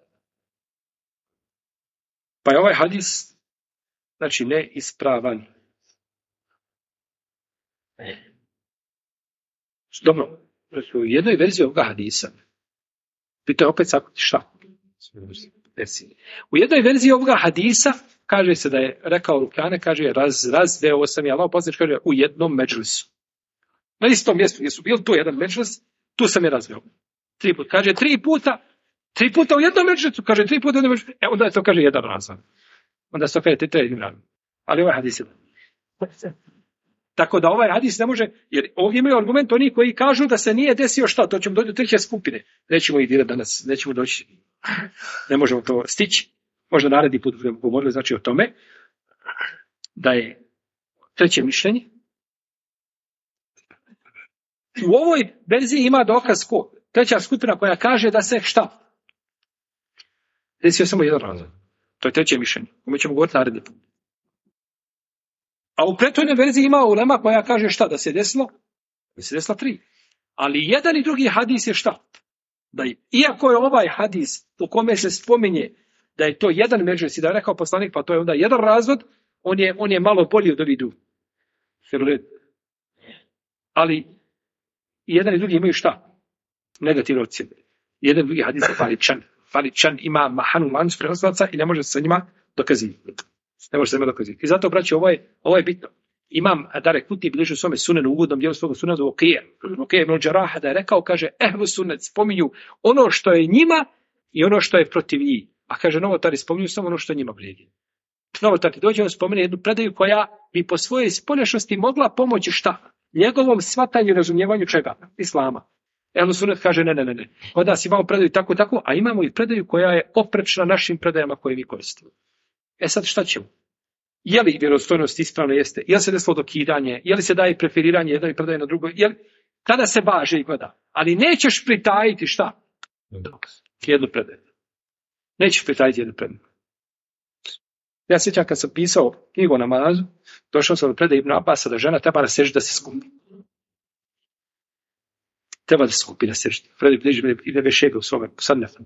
Pa je ovaj hadis znači neispravan. Dobro, u jednoj verziji ovoga hadisa, pitao opet sakuti šta? U jednoj verziji ovoga hadisa kaže se da je rekao Rukjane, kaže razveo sam je Allah poslanik, kaže u jednom medžlisu. Na istom mjestu gdje su bili, tu jedan medžlis, tu sam je razveo. 3 puta. Kaže 3 puta u jednom medžlisu, kaže 3 puta u jednom medžlisu. Onda je to kaže jedan razvod. Onda se to kaže 3 razvod. Ali ovaj hadis je tako da ovaj hadis ne može, jer ovdje imaju argument oni koji kažu da se nije desio šta, to ćemo doći do 3. skupine. Nećemo ih dirati danas, nećemo doći, ne možemo to stići. Možda naredni put budemo govorili znači o tome da je 3. mišljenje. U ovoj verziji ima dokaz ko? 3. skupina koja kaže da se šta? Desio samo jedan razlog. To je 3. mišljenje. Mi ćemo govoriti naredni put. A u prethodnoj verziji ima ulema koja kaže šta? Da se desilo? Da se desilo 3. Ali jedan i drugi hadis je šta? Da je, iako je ovaj hadis u kome se spominje da je to jedan medžlis i da je rekao poslanik pa to je onda jedan razvod, on je malo bolji od ovih drugih. Ali jedan i drugi imaju šta? Negativno ocjene. Jedan i drugi hadis je faličan, ima mahanu lancu prenoslaca i ne može se sa njima dokazivati. I zato, braći, ovo je bitno. Imam Darekutni bilježi u svome sunenu, u uvodnom dijelu svog sunena Okije ibn Đaraha da je rekao, kaže, ehlu sunnet spominju ono što je njima i ono što je protiv njih. A kaže, novotari spominju samo ono što njima vrijedi. novotati dođe, on spomene jednu predaju koja bi po svojoj spoljašnosti mogla pomoći šta? Njegovom shvatanju i razumijevanju čega? Islama. Ehlu Sunnet kaže ne. Kod nas imamo predaju tako, a imamo i predaju koja je oprečna našim predajama koje mi koristimo. Sad šta ćemo? Je li vjerodostojnost ispravno jeste? Je li se desilo dokidanje? Je li se daje preferiranje jednoj predaje na drugoj? Kada se važe i gleda? Ali nećeš pritajiti šta? Jednu predaju. Nećeš pritajiti jednu predaju. Ja sjećam kad sam pisao knjigu o namazu, došao sam do predaje Ibn Abasa da žena treba na seždi da se skupi. Treba da se skupi na seždi. Predaj ide Bešebe u svome sadnjafu.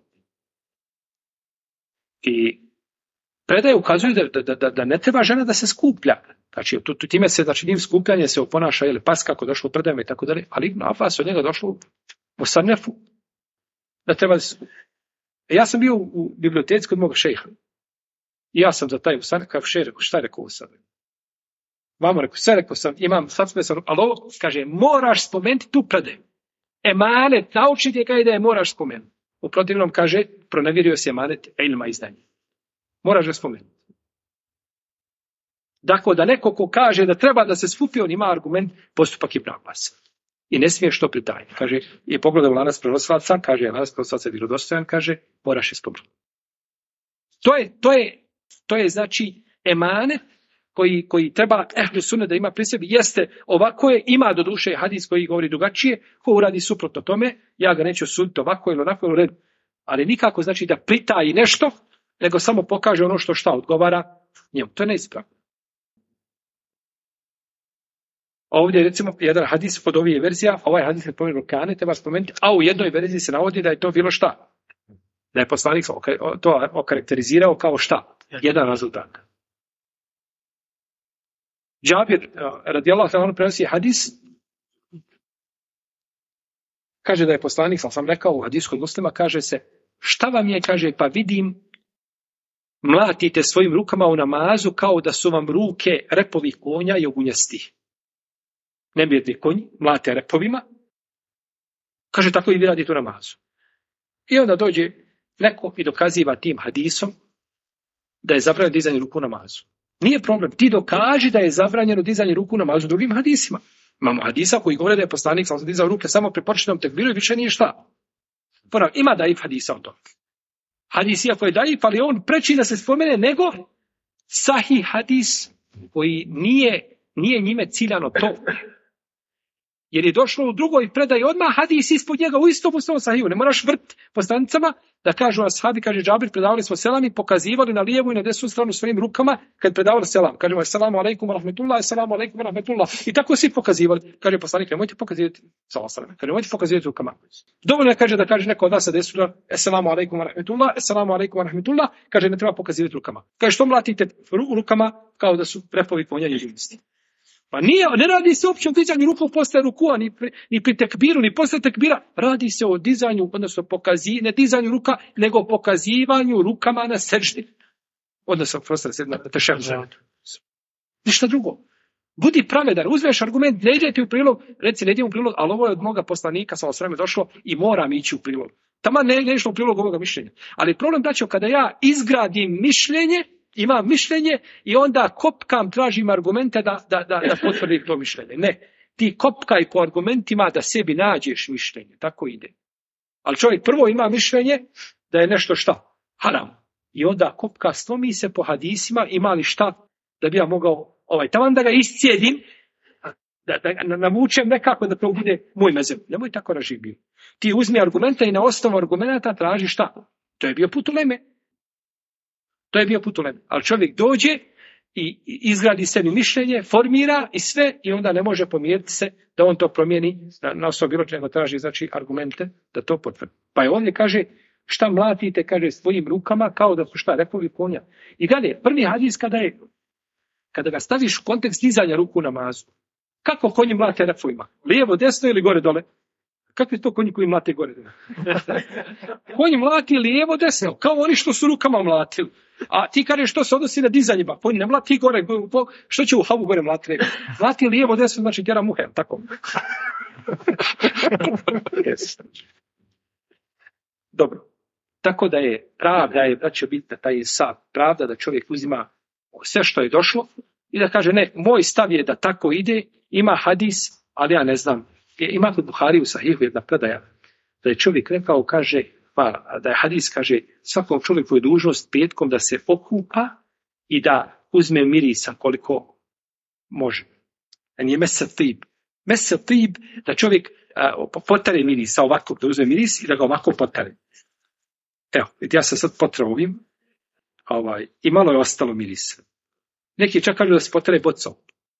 I predaje ukazuju da ne treba žena da se skuplja. Znači, time se, njim skupljanje se oponaša, pas kako došlo u predajama i tako dalje, ali Ibn Abbas od njega došlo u sadnjafu da treba da se skuplja. Ja sam bio u biblioteci kod moga šejha. I ja sam za taj usanak, kao šejh rekao, šta je rekao usanak? Vamo rekao, sve rekao sam, imam sad sam, ali ovo, kaže, moraš spomenuti tu predaju. Emanet, naučite kaj da je moraš spomenuti. U protivnom, kaže, pronevjerio se emanet ilma i znanje. Moraš ga spomenuti. Dakle, da neko ko kaže da treba da se skupi, on ima argument, postupak Ibn Abbas. I ne smiješ to pritajiti. Kaže, i pogledao lanac prenosilaca, kaže, lanac prenosilaca je vjerodostojan, kaže, moraš je spomenuti. To je znači emanet koji treba ehlu sunnet da ima pri sebi. Jeste, ovako je, ima do duše hadis koji govori drugačije, ko uradi suprotno tome, ja ga neću suditi ovako ili onako, ali nikako znači da pritaji nešto, nego samo pokaže ono što šta odgovara njemu. To je neispravno. Ovdje recimo jedan hadis pod ovih verzija, ovaj hadis je spomenuo Rukane, treba spomenuti, a u jednoj verziji se navodi da je to bilo šta? Da je poslanik to okarakterizirao kao šta? Jedan rezultat. Džabir radijallahu anhu prenosi hadis, kaže da je poslanik, sam rekao u hadisu kod Muslima, kaže se, šta vam je, kaže, pa vidim, mlatite svojim rukama u namazu kao da su vam ruke repovih konja i ogunjastih. Nebjedni konji, mlate repovima, kaže, tako i vi radite u namazu. I onda dođe neko i dokaziva tim hadisom da je zabranjeno dizanje ruku u namazu. Nije problem, ti dokaži da je zabranjeno dizanje ruku u namazu drugim hadisima. Imamo hadisa koji govore da je poslanik sam dizao ruke samo pri početnom tekbiru i više nije šta. Ima daif hadisa o tome. Hadisija koji je daif, ali on preči da se spomene nego sahih hadis koji nije njime ciljano to. Jer je došlo u drugoj predaji odmah hadis ispod njega u istom sahiju. Ne moraš vrt po stranicama da kažu ashabi, kaže Džabir, predavali smo selam i pokazivali na lijevu i na desnu stranu svojim rukama kad predavali selam. Kažemo assalamu alejkum wa rahmetullah, assalamu alejkum wa rahmetullah. I tako svi pokazivali. Kaže poslanik, nemojte pokazivati selam. Kaže nemojte pokazivati rukama. Dovoljno je da kaže neko od nas sa desna assalamu alejkum wa rahmetullah, assalamu alejkum wa rahmetullah, kaže ne treba pokazivati rukama. Kaže što mlatite rukama kao da su repovi konja i živnosti. Pa ne radi se uopće o dizanju ruku posle rukua, ni pri tekbiru, ni posle tekbira. Radi se o dizanju, odnosno ne dizanju ruka, nego pokazivanju rukama na seždi. Odnosno, na tešehud. Ništa drugo. Budi pravedan, uzmeš argument, ne idete u prilog, reci ne idem u prilog, ali ovo je od moga poslanika, sa osvrame došlo i moram ići u prilog. Tamo ne išlo u prilog ovoga mišljenja. Ali problem, braćo, kada ja izgradim mišljenje, imam mišljenje i onda kopkam, tražim argumente da potvrdim to mišljenje. Ne, ti kopkaj po argumentima da sebi nađeš mišljenje. Tako ide. Ali čovjek prvo ima mišljenje da je nešto šta? Haram. I onda kopka, slomi se po hadisima, ima li šta da bi ja mogao taman da ga iscijedim, da navučem nekako da to bude moj mezheb. Nemoj tako raživiti. Ti uzmi argumente i na osnovu argumenta traži šta? To je bio put uleme. Ali čovjek dođe i izgradi sebi mišljenje, formira i sve i onda ne može pomiriti se da on to promijeni na osnovu bilo čega, traži znači argumente da to potvrdi. Pa je ovdje kaže šta mlatite, kaže svojim rukama kao da su šta repovi konja. I dalje, prvi hadis kada ga staviš u kontekst dizanja ruku u namazu, kako konji mlate repovima? Lijevo, desno ili gore dole? Kakvi to konji koji mlate gore dole? Konji mlati lijevo, desno, kao oni što su rukama mlatili. A ti kažeš što se odnosi na dizanje, ba konji ne mlati gore, što će u havu gore mlati? Mlati lijevo, desno, znači tjera muhe, tako. Yes. Dobro. Tako da je pravda, da će biti taj sad, pravda da čovjek uzima sve što je došlo i da kaže ne, moj stav je da tako ide, ima hadis, ali ja ne znam. Ima kod Buhari u Sahihu jedna predaja da je čovjek rekao, kaže, da je hadis, kaže, svakom čovjeku je dužnost petkom da se okupa i da uzme mirisa koliko može. A nije mesatib. Mesatib, da čovjek potare mirisa ovako, da uzme miris i da ga ovako potare. Evo, ja sam sad potrao ovim, i malo je ostalo mirisa. Neki čak kažu da se potare bocom.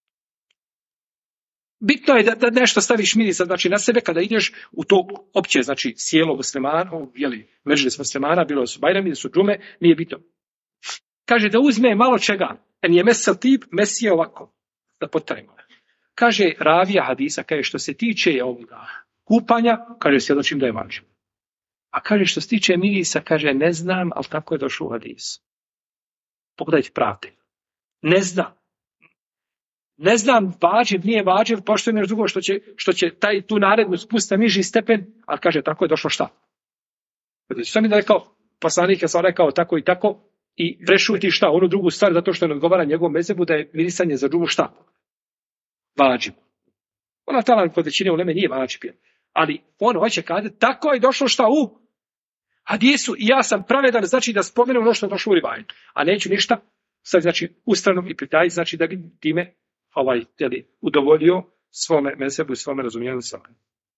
Bitno je da nešto staviš mirisa, znači na sebe kada ideš u to opće, znači sjelo muslimana, međlis muslimana, bilo su bajrami, su džume, nije bitno. Kaže da uzme malo čega, en je mesel tip, mesije ovako, da potarimo. Kaže ravija hadisa, kaže što se tiče ovoga kupanja, kaže svjedočim da je važno. A kaže što se tiče mirisa, kaže ne znam, ali tako je došlo u hadisu. Pogledajte pravde. Ne znam. Ne znam, vađiv, nije vađiv, pošto je nešto drugo što će tu naredbu spustiti na niži stepen, ali kaže, tako je došlo šta? Što mi da rekao, poslanik je sam rekao tako i tako, i prešuti šta, onu drugu stvar, zato što ne odgovara njegovom mezebu da je mirisanje za džumu šta? Vađiv. Ona talan kod većine uleme nije vađiv, ali on hoće kada, tako je došlo šta u hadisu i ja sam pravedan, znači da spomenem ono što je došlo u rivajetu, a neću ništa, sad znači ustranom i pritajiti, znači da bi time udovoljio svome mesebu i svome razumijevanju svome.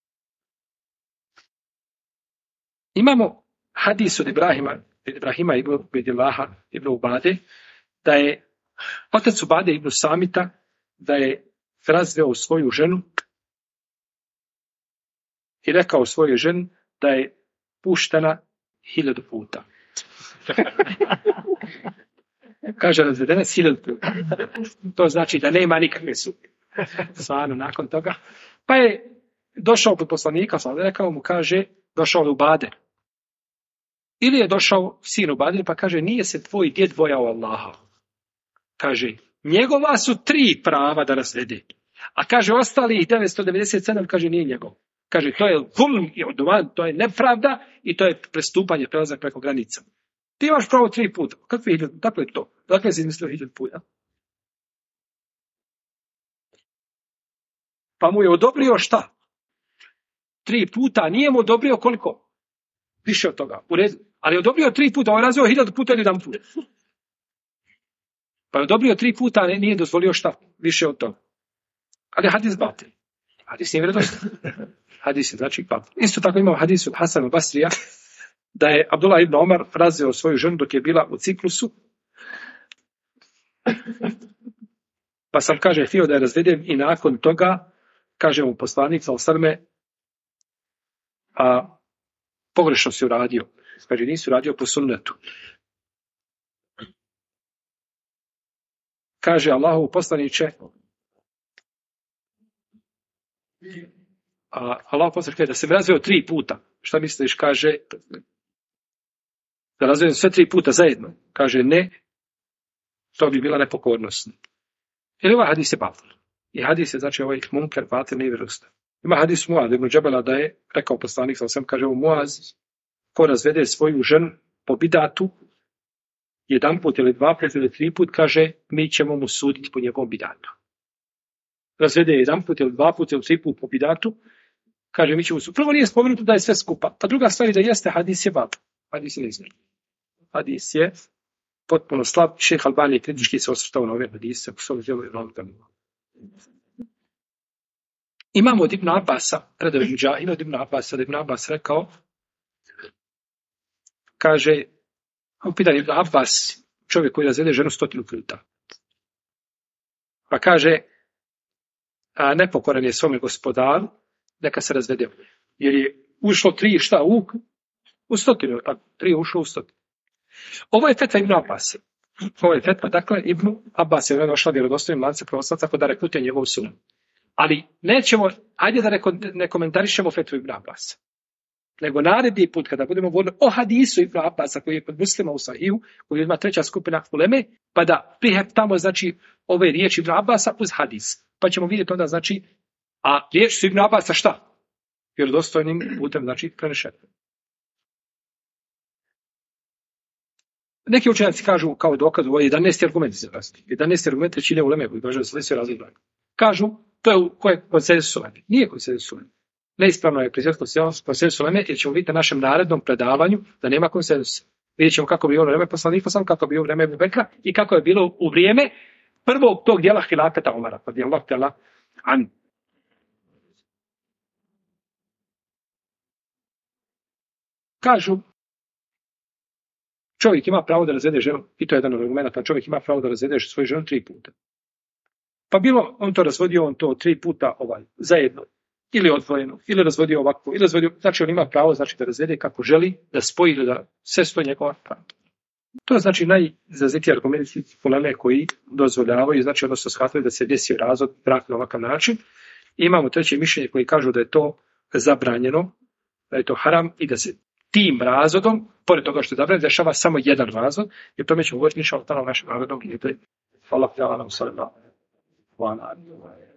Imamo hadis od Ibrahima ibn Bedillaha ibn Ubade, da je otac Ubade ibn Samita, da je razveo svoju ženu i rekao svojoj ženi da je puštena 1000 puta. Kaže razvedena 1000 puta. To znači da nema nikakve sumnje. Stvarno, nakon toga. Pa je došao kod poslanika, sam rekao mu, kaže, došao li Ubade. Ili je došao sin Ubade, pa kaže, nije se tvoj djed bojao Allaha. Kaže, njegova su 3 prava da razvede. A kaže, ostalih 997, kaže, nije njegov. Kaže, to je zulm i odvan, to je nepravda i to je prestupanje, prelazak preko granica. Ti imaš pravo 3 puta. Kakve 1000? Dakle je to. Dakle si izmislio 1000 puta. Pa mu je odobrio šta? 3 puta. Nije mu odobrio koliko? Više od toga. U redu. Ali je odobrio 3 puta. On je razvio 1000 puta ili 1 puta. Pa je odobrio 3 puta, a nije dozvolio šta? Više od toga. Ali hadis batil. Hadis nije vjerodostojan. Hadis je znači batil. Isto tako imamo hadis od Hasan al-Basrija, da je Abdullah ibn Omar razveo svoju ženu dok je bila u ciklusu. Pa sam, kaže, htio da je razvedem i nakon toga, kaže mu poslanik, pogrešno si uradio. Kaže, nisi uradio po sunnetu. Kaže Allahu poslaniče, Allah poslaniče kaže da se razveo 3 puta. Šta misliš, kaže, da razvejem sve 3 puta zajedno? Kaže, ne, to bi bila nepokornost. Jer ovaj hadis je batil. I hadis je, znači, ovaj munker, batil, nevjerodostojan. Ima hadis Muaz ibn Džabela da je rekao poslanik, kaže u Muaz, ko razvede svoju ženu po bidatu, 1 put ili 2 put ili 3 put, kaže, mi ćemo mu suditi po njegovom bidatu. Razvede 1 put ili 2 put ili 3 put po bidatu, kaže, mi ćemo suditi. Prvo nije spomenuto da je sve skupa. Pa druga stvar je da jeste hadis je batil. Hadis je neizmjerno. Hadis je potpuno slab. Šejh Albani kritički se osvrtao na ove hadise. Imamo od Ibn Abasa, predao je Muđahid od Ibn Abasa, da Ibn Abbas rekao, kaže, upitan Ibn Abbas, čovjek koji razvede ženu 100 puta. Pa kaže, nepokoran je svome gospodaru, neka se razvede. Jer je ušlo 3 šta u 100, tako, 3 ušlo u 100. Ovo je fetva Ibn Abbas. Ovo je fetva, dakle, Ibn Abbas je došla vjerodostojnim lancem prenoslaca, tako da rekrutuje njegov sun. Ali nećemo, ajde da ne komentarišemo fetvu Ibn Abbasa. Nego naredni put, kada budemo govorili o hadisu Ibn Abbasa, koji je kod Muslima u Sahiju, koji ima 3. skupina uleme, pa da priheptamo, znači, ove riječi Ibn Abbasa uz hadis. Pa ćemo vidjeti onda, znači, a riječi su Ibn Abbasa šta? Vjerodostojnim putem, znači, prenešene. Neki učenjaci kažu kao dokaz, ovo je 11. argument za vas. 11. argument je čine uleme koji kaže da se sve razlika. Kažu, to je u koje konsenzus uleme. Nije konsenzus uleme. Neispravno je prisjetiti konsenzus uleme, jer ćemo vidjeti na našem narednom predavanju da nema konsenzusa. Vidjet ćemo kako bi bilo vreme poslanika, kako bi bilo vreme Ebu Bekra i kako je bilo u vrijeme prvog tog dijela hilafeta Omara. Kažu, čovjek ima pravo da razvede ženu, i to je jedan od argumenta, čovjek ima pravo da razvede svoju ženu 3 puta. Pa bilo on to razvodio, on to 3 puta zajedno, ili odvojeno, ili razvodio ovako, ili razvodio, znači on ima pravo da razvede kako želi, da spoji ili da sve stoji njegova prava. To je znači najizrazitiji argumenti uleme koji dozvoljavaju, znači odnosno shvataju da se desi razvod brak na ovakav način. I imamo treće mišljenje koji kažu da je to zabranjeno, da je to haram i da se tim razvodom, pored toga što je zabranjeno, dešava samo jedan razvod, i o tome ćemo govoriti u našem narodnom. Hvala,